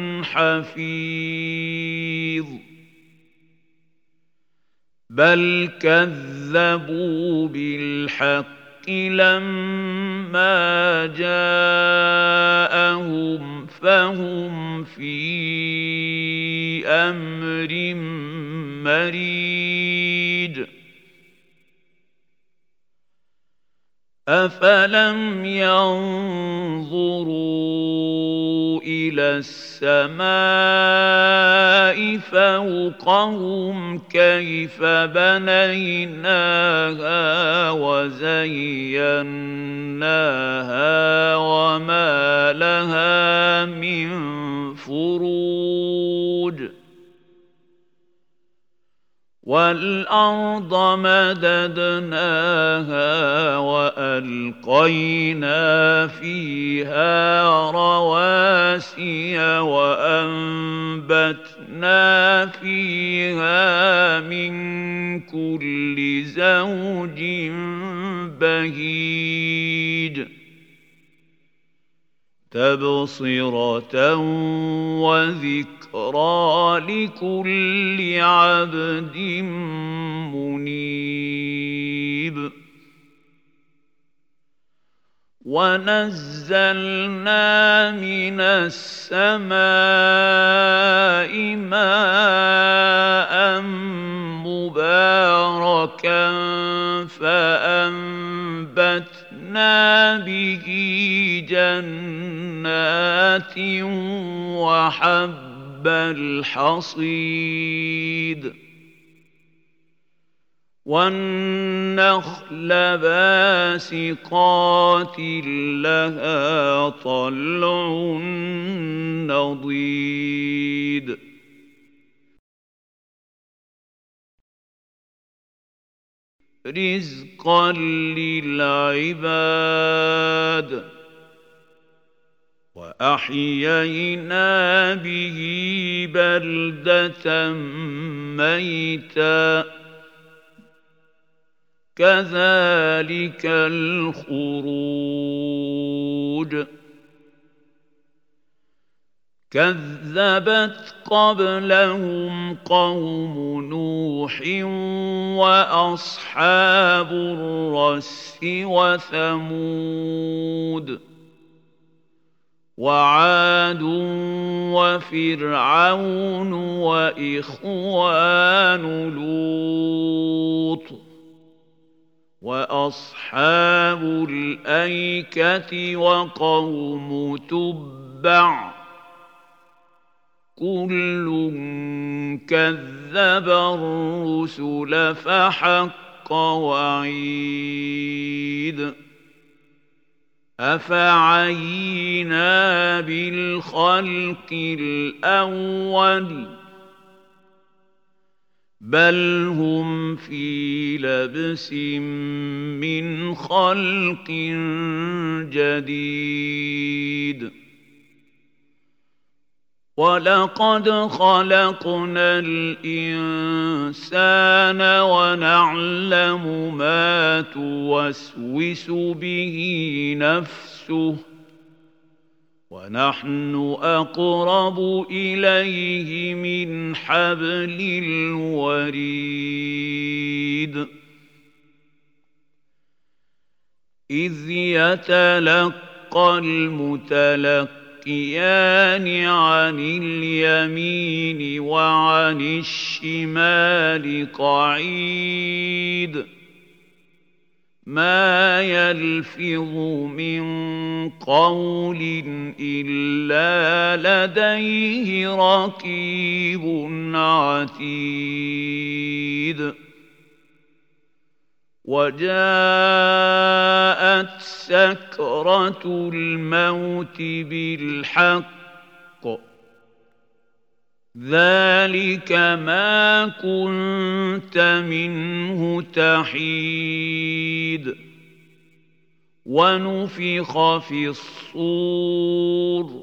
حَفِيظٌ. بَلْ كَذَّبُوا بِالْحَقِّ لَمَّا جَاءَهُمْ فَهُمْ فِي أَمْرٍ مَّرِيجٍ. أفلم ينظروا إلى السماء فوقهم كيف بنيناها وزيناها وما لها من فروج والأرض مددناها وألقينا فيها رواسي وأنبتنا فيها من كل زوج بهيج تبصرة وذكرى لكل عبد منيب ونزلنا من السماء ماء مباركا فأنبتنا به جنات وحب الحصيد والنخل باسقات لها طلع نضيد رزقا للعباد وأحيينا به بلدة ميتا كذلك الخروج كذبت قبلهم قوم نوح وأصحاب الرس وثمود وعاد وفرعون وإخوان لوط وأصحاب الأيكة وقوم تبع كل كذب الرسل فحق وعيد أفعينا بالخلق الأول بل هم في لبس من خلق جديد ولقد خلقنا الإنسان ونعلم ما توسوس به نفسه ونحن أقرب إليه من حبل الوريد إذ يتلقى المتلقيان عن اليمين وعن الشمال قعيد ما يلفظ من قول إلا لديه رقيب عتيد وجاءت سكرة الموت بالحق ذلك ما كنت منه تحيد ونفخ في الصور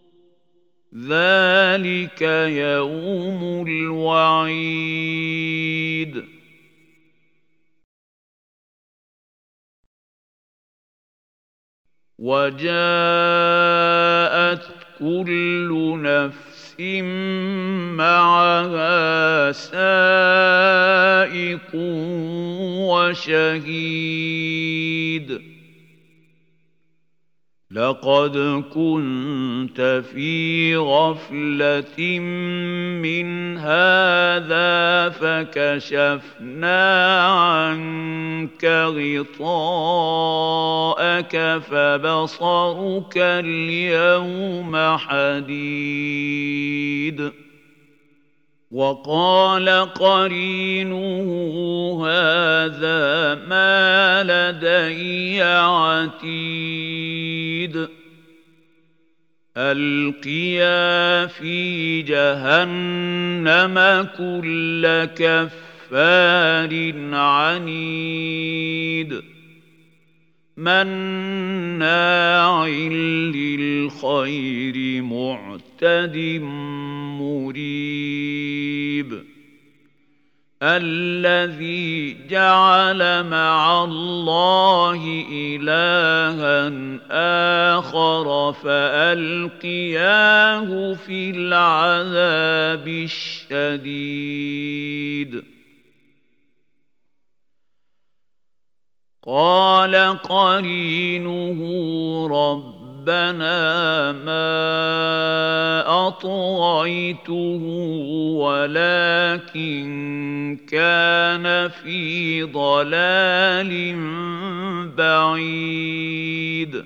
ذلك يوم الوعيد وجاءت كل نفس معها سائق وشهيد لقد كنت في غفلة من هذا فكشفنا عنك غطاءك فبصرك اليوم حديد وقال قرينه هذا ما لدي عتيد ألقيا في جهنم كل كفار عنيد مناع للخير معتد مريب الذي جعل مع الله إلها آخر فألقياه في العذاب الشديد قال قرينه ربنا ما أطغيته ولكن كان في ضلال بعيد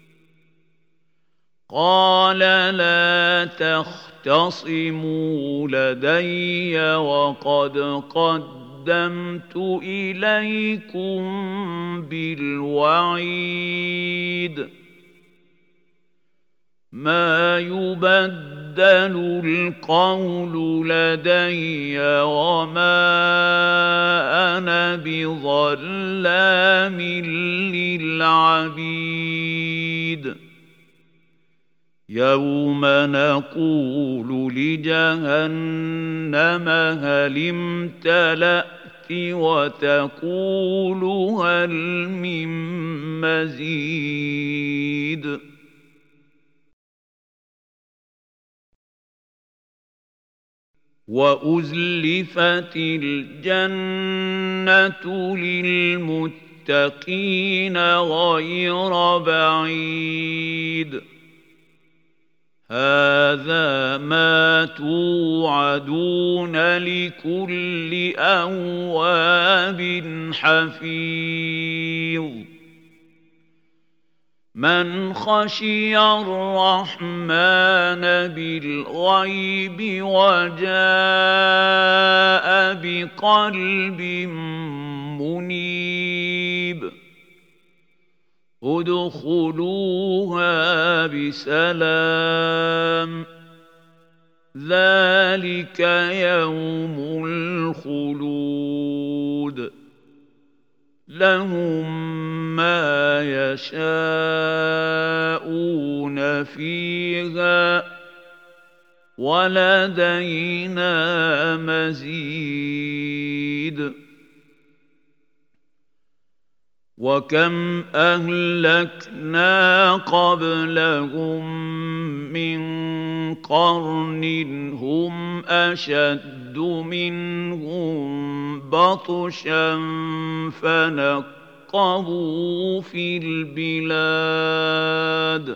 قال لا تختصموا لدي وقد قد قدمت إليكم بالوعيد ما يبدل القول لدي وما أنا بظلام للعبيد يوم نقول لجهنم هل امتلأت وتقول هل من مزيد وأزلفت الجنة للمتقين غير بعيد هذا ما توعدون لكل أواب حفيظ من خشي الرحمن بالغيب وجاء بقلب منيب ادخلوها بسلام ذلك يوم الخلود لهم ما يشاءون فيها ولدينا مزيد وكم أهلكنا قبلهم من قرن هم أشد منهم بطشا فنقبوا في البلاد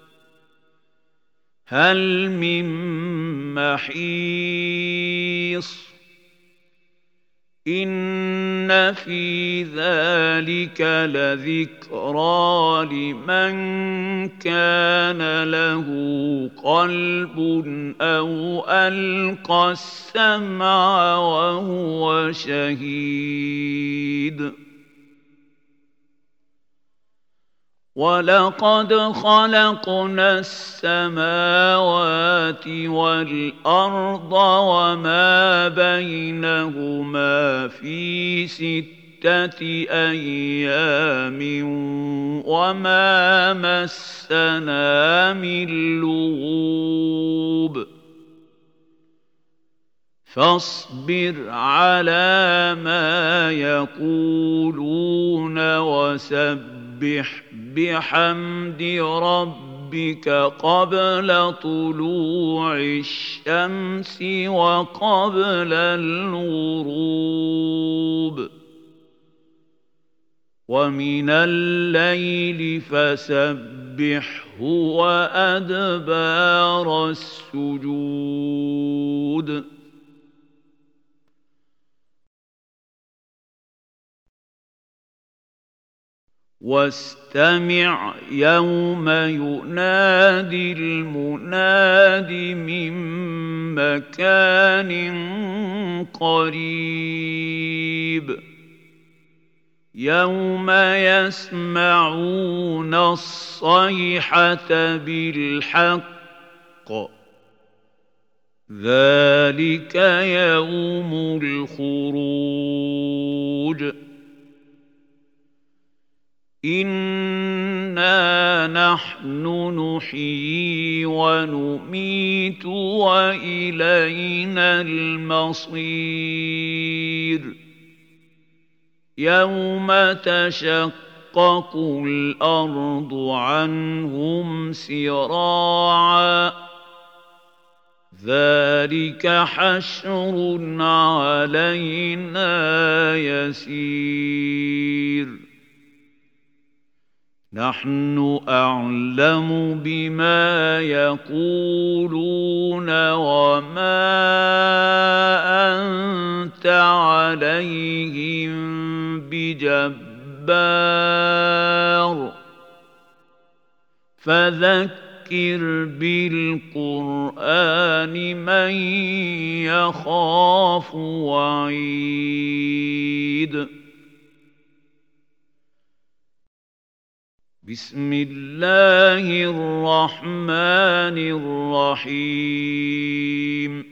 هل من محيص إن في ذلك لذكرى لمن كان له قلب أو ألقى السمع وهو شهيد ولقد خلقنا السماوات والأرض وما بينهما في ستة أيام وما مسنا من لغوب فاصبر على ما يقولون وسبح بحمد ربك قبل طلوع الشمس وقبل الغروب ومن الليل فسبح وسبحه وأدبار السجود واستمع يوم ينادي المناد من مكان قريب يوم يسمعون الصيحة بالحق ذلك يوم الخروج إنا نحن نحيي ونميت وإلينا المصير يوم تشقق الأرض عنهم سراعا ذلك حشر علينا يسير نحن أعلم بما يقولون وما أنت عليهم بجبار فذكر بالقرآن من يخاف وعيد بسم الله الرحمن الرحيم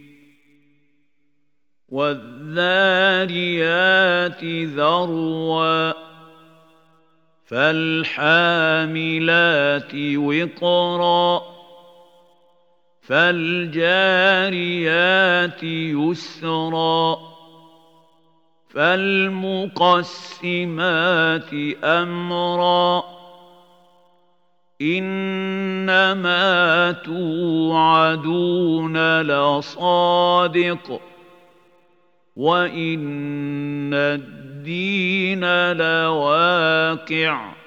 والذاريات ذروا فالحاملات وقرا فالجاريات يسرا فالمقسمات أمرا إنما توعدون لصادق وإن الدين لواقع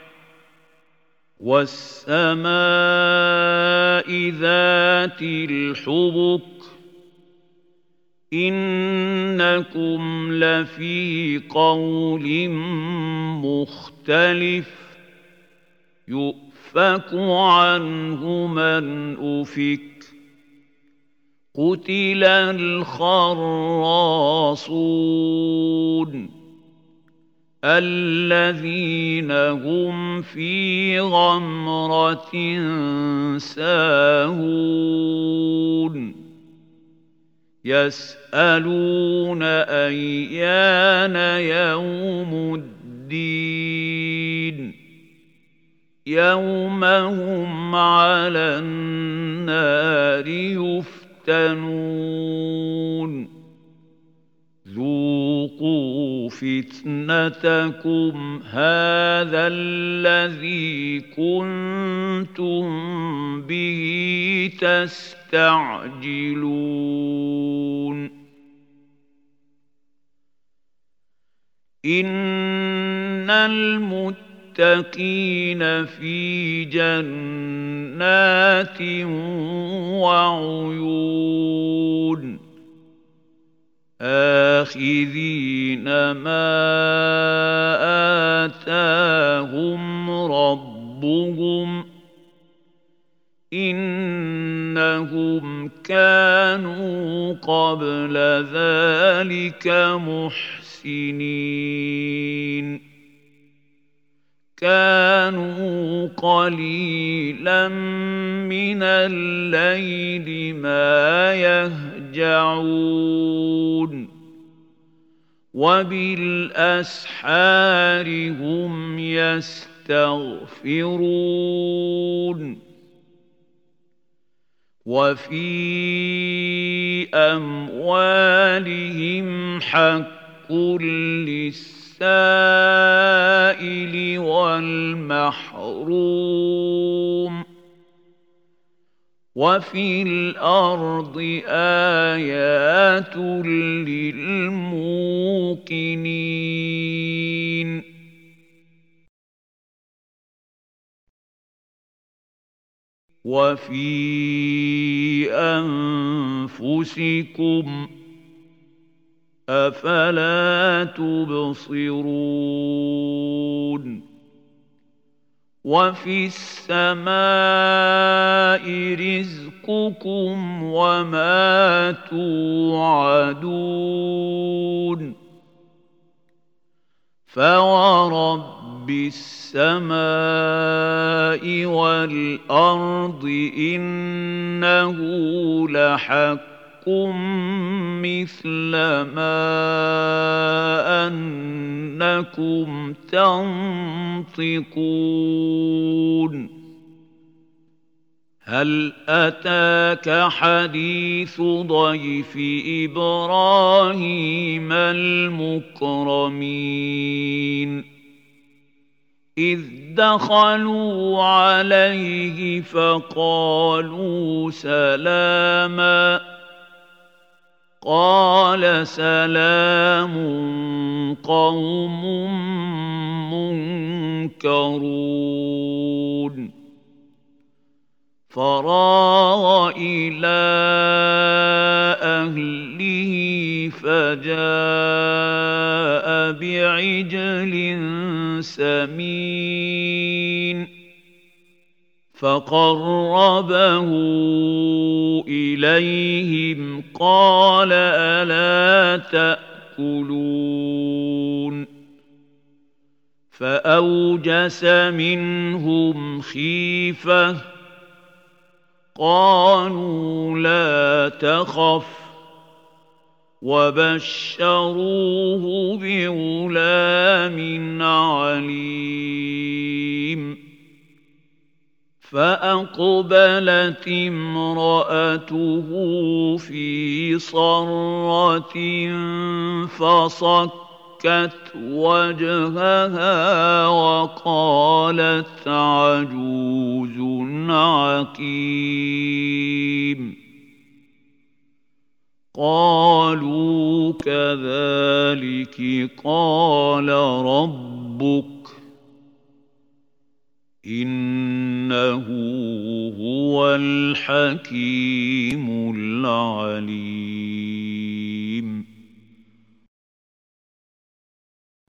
والسماء ذات الحبك إنكم لفي قول مختلف يؤفك عنه من أفك قتل الخراصون الذين هم في غمرة ساهون يسألون أيان يوم الدين يوم هم على النار يفتنون ذوقوا فتنتكم هذا الذي كنتم به تستعجلون إن المتقين في جنات وعيون آخذين ما آتاهم ربهم إنهم كانوا قبل ذلك محسنين كانوا قليلا من الليل ما يهجعون وبالأسحار هم يستغفرون وفي أموالهم حق للسائل والمحروم وفي الأرض آيات للموقنين وفي أنفسكم أفلا تبصرون وفي السماء رزقكم وما توعدون فورب السماء والأرض إنه لحق مثل ما أنكم تنطقون هل أتاك حديث ضيف إبراهيم المكرمين إذ دخلوا عليه فقالوا سلاما قال سلام قوم منكرون فراغ إلى أهله فجاء بعجل سمين فقربه إليهم قال ألا تأكلون فأوجس منهم خيفة قالوا لا تخف وبشروه بغلام عليم فأقبلت امرأته في صرة فصكت وجهها وقالت عجوز عقيم قالوا كذلك قال ربك إنه هو الحكيم العليم